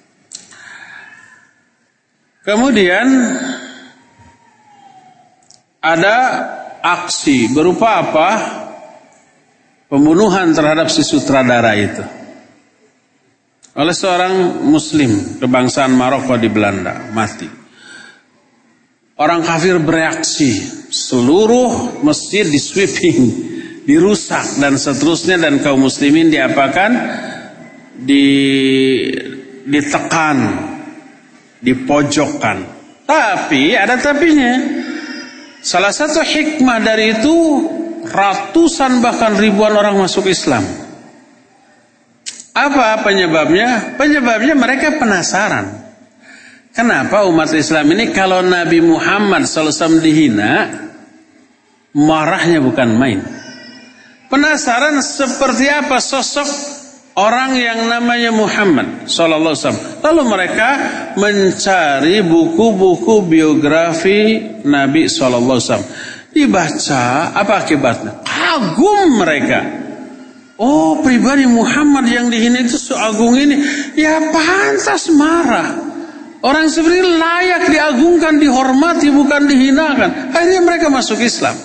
Kemudian ada aksi berupa apa? Pembunuhan terhadap si sutradara itu oleh seorang muslim kebangsaan Maroko di Belanda, mati. Orang kafir bereaksi, seluruh masjid di sweeping, dirusak dan seterusnya, dan kaum muslimin diapakan? Di ditekan, dipojokkan. Tapi ada tapinya. Salah satu hikmah dari itu, ratusan bahkan ribuan orang masuk Islam. Apa penyebabnya? Penyebabnya mereka penasaran. Kenapa umat Islam ini kalau Nabi Muhammad shallallahu alaihi wasallam dihina, marahnya bukan main. Penasaran seperti apa sosok orang yang namanya Muhammad sallallahu alaihi wasallam. Lalu mereka mencari buku-buku biografi Nabi sallallahu alaihi wasallam. Dibaca, apa akibatnya? Kagum mereka. Oh, pribadi Muhammad yang dihina itu seagung ini. Ya pantas marah. Orang seperti ini layak diagungkan, dihormati, bukan dihinakan. Akhirnya mereka masuk Islam.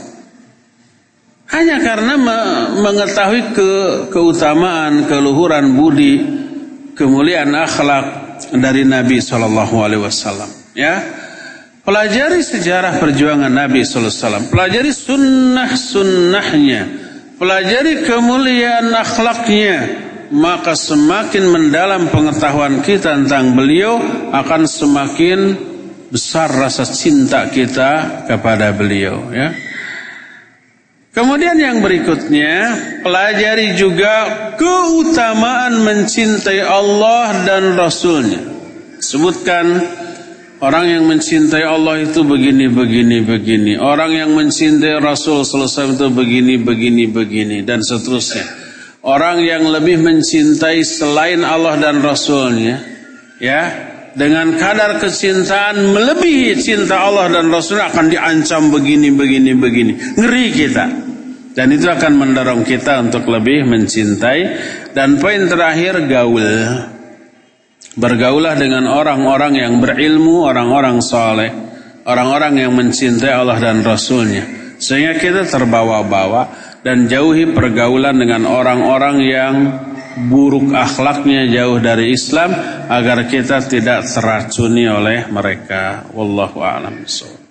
Hanya karena mengetahui ke, keutamaan, keluhuran budi, kemuliaan akhlak dari Nabi Shallallahu Alaihi Wasallam. Ya, pelajari sejarah perjuangan Nabi Shallallahu Alaihi Wasallam, pelajari sunnah-sunnahnya, pelajari kemuliaan akhlaknya, maka semakin mendalam pengetahuan kita tentang beliau, akan semakin besar rasa cinta kita kepada beliau. Ya. Kemudian yang berikutnya, pelajari juga keutamaan mencintai Allah dan Rasulnya. Sebutkan orang yang mencintai Allah itu begini, begini, begini. Orang yang mencintai Rasul sallallahu alaihi wasallam itu begini, begini, begini, dan seterusnya. Orang yang lebih mencintai selain Allah dan Rasulnya, ya, dengan kadar kecintaan melebihi cinta Allah dan Rasulnya, akan diancam begini, begini, begini. Ngeri kita. Dan itu akan mendorong kita untuk lebih mencintai. Dan poin terakhir, gaul. Bergaulah dengan orang-orang yang berilmu, orang-orang soleh, orang-orang yang mencintai Allah dan Rasulnya, sehingga kita terbawa-bawa. Dan jauhi pergaulan dengan orang-orang yang buruk akhlaknya, jauh dari Islam, agar kita tidak teracuni oleh mereka. Wallahu a'lam bishawab.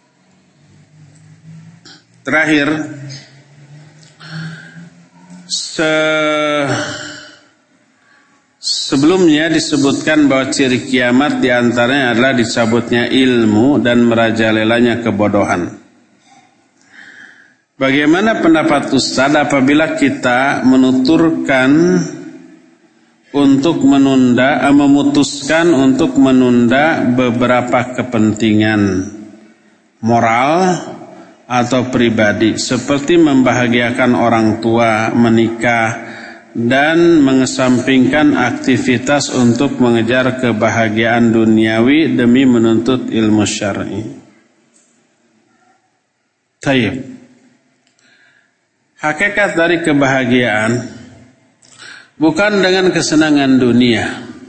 Terakhir, se sebelumnya disebutkan bahwa ciri kiamat diantaranya adalah dicabutnya ilmu dan merajalelanya kebodohan. Bagaimana pendapat Ustaz apabila kita menuturkan untuk menunda, memutuskan untuk menunda beberapa kepentingan moral atau pribadi, seperti membahagiakan orang tua, menikah, dan mengesampingkan aktivitas untuk mengejar kebahagiaan duniawi demi menuntut ilmu syar'i. Tayyib. Hakikat dari kebahagiaan bukan dengan kesenangan dunia.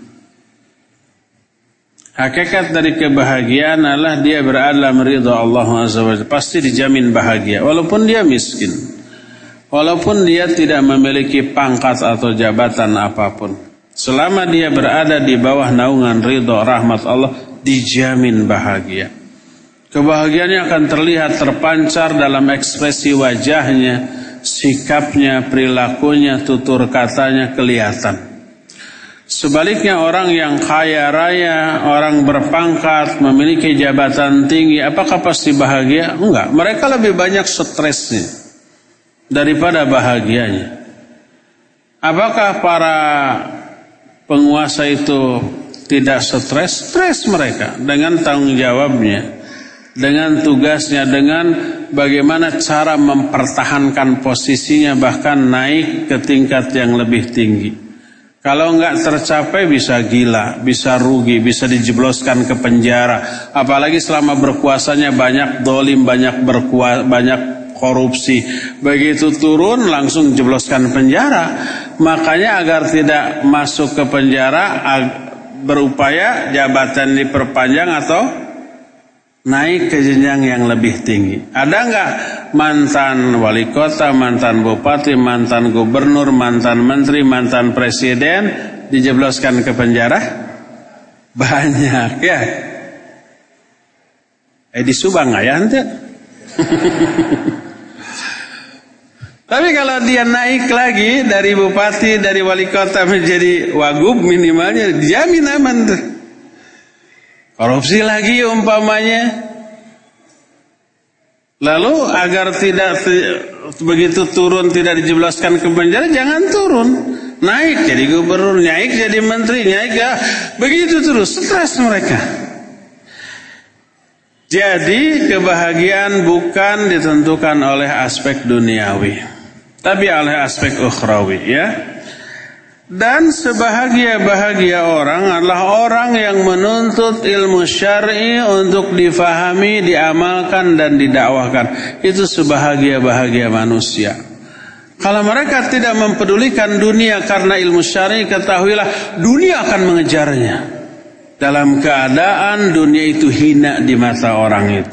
Hakikat dari kebahagiaan adalah dia berada dalam ridha Allah Azza wa Jalla, pasti dijamin bahagia walaupun dia miskin. Walaupun dia tidak memiliki pangkat atau jabatan apapun, selama dia berada di bawah naungan ridho rahmat Allah, dijamin bahagia. Kebahagiaannya akan terlihat terpancar dalam ekspresi wajahnya, sikapnya, perilakunya, tutur katanya kelihatan. Sebaliknya orang yang kaya raya, orang berpangkat, memiliki jabatan tinggi, apakah pasti bahagia? Enggak, mereka lebih banyak stresnya daripada bahagianya. Apakah para penguasa itu tidak stres? Stres mereka dengan tanggung jawabnya, dengan tugasnya, dengan bagaimana cara mempertahankan posisinya bahkan naik ke tingkat yang lebih tinggi. Kalau enggak tercapai bisa gila, bisa rugi, bisa dijebloskan ke penjara. Apalagi selama berkuasanya banyak dolim, banyak berkuasa, banyak korupsi. Begitu turun langsung jebloskan penjara. Makanya agar tidak masuk ke penjara, berupaya jabatan diperpanjang atau naik ke jenjang yang lebih tinggi. Ada enggak mantan wali kota, mantan bupati, mantan gubernur, mantan menteri, mantan presiden dijebloskan ke penjara? Banyak ya. Eh di Subang nggak ya ente? Tapi kalau dia naik lagi dari bupati, dari wali kota menjadi wagub, minimalnya dijamin aman tuh. Korupsi lagi umpamanya. Lalu agar tidak begitu turun tidak dijebloskan ke penjara, jangan turun. Naik jadi gubernur, naik jadi menteri, naik ya. Begitu terus, stres mereka. Jadi kebahagiaan bukan ditentukan oleh aspek duniawi, tapi oleh aspek ukhrawi ya. Dan sebahagia-bahagia orang adalah orang yang menuntut ilmu syar'i untuk difahami, diamalkan dan didakwahkan. Itu sebahagia-bahagia manusia. Kalau mereka tidak mempedulikan dunia karena ilmu syar'i, ketahuilah dunia akan mengejarnya. Dalam keadaan dunia itu hina di mata orang itu.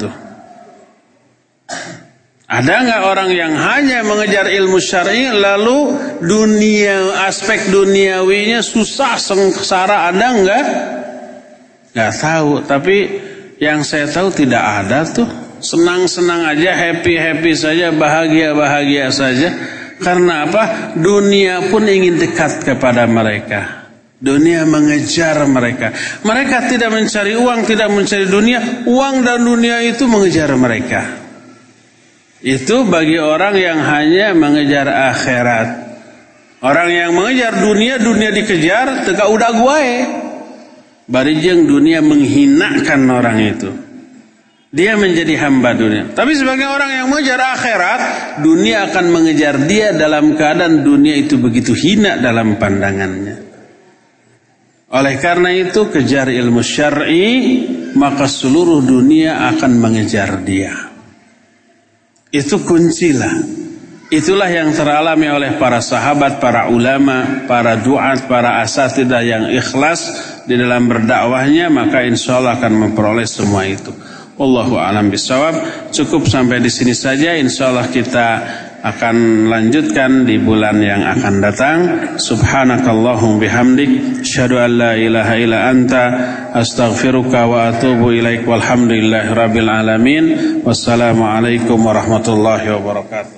Ada enggak orang yang hanya mengejar ilmu syar'i lalu dunia, aspek duniawinya susah, sengsara, ada enggak? Enggak tahu, tapi yang saya tahu tidak ada tuh. Senang-senang aja, happy-happy saja, bahagia-bahagia saja. Karena apa? Dunia pun ingin dekat kepada mereka. Dunia mengejar mereka. Mereka tidak mencari uang, tidak mencari dunia. Uang dan dunia itu mengejar mereka. Itu bagi orang yang hanya mengejar akhirat. Orang yang mengejar dunia, dunia dikejar, teka udah guae. Barijeng dunia menghinakan orang itu. Dia menjadi hamba dunia. Tapi sebagai orang yang mengejar akhirat, dunia akan mengejar dia dalam keadaan dunia itu begitu hina dalam pandangannya. Oleh karena itu, kejar ilmu syar'i, maka seluruh dunia akan mengejar dia. Itu kuncilah. Itulah yang teralami oleh para sahabat, para ulama, para duat, para asatidah yang ikhlas di dalam berdakwahnya, maka insya Allah akan memperoleh semua itu. Wallahu a'lam bishawab. Cukup sampai di sini saja. Insya Allah kita akan lanjutkan di bulan yang akan datang. Subhanakallahum bihamdik, asyhadu an la ilaha illa anta, astaghfiruka wa atubu ilaik, walhamdulillahi rabbil alamin. Wassalamualaikum warahmatullahi wabarakatuh.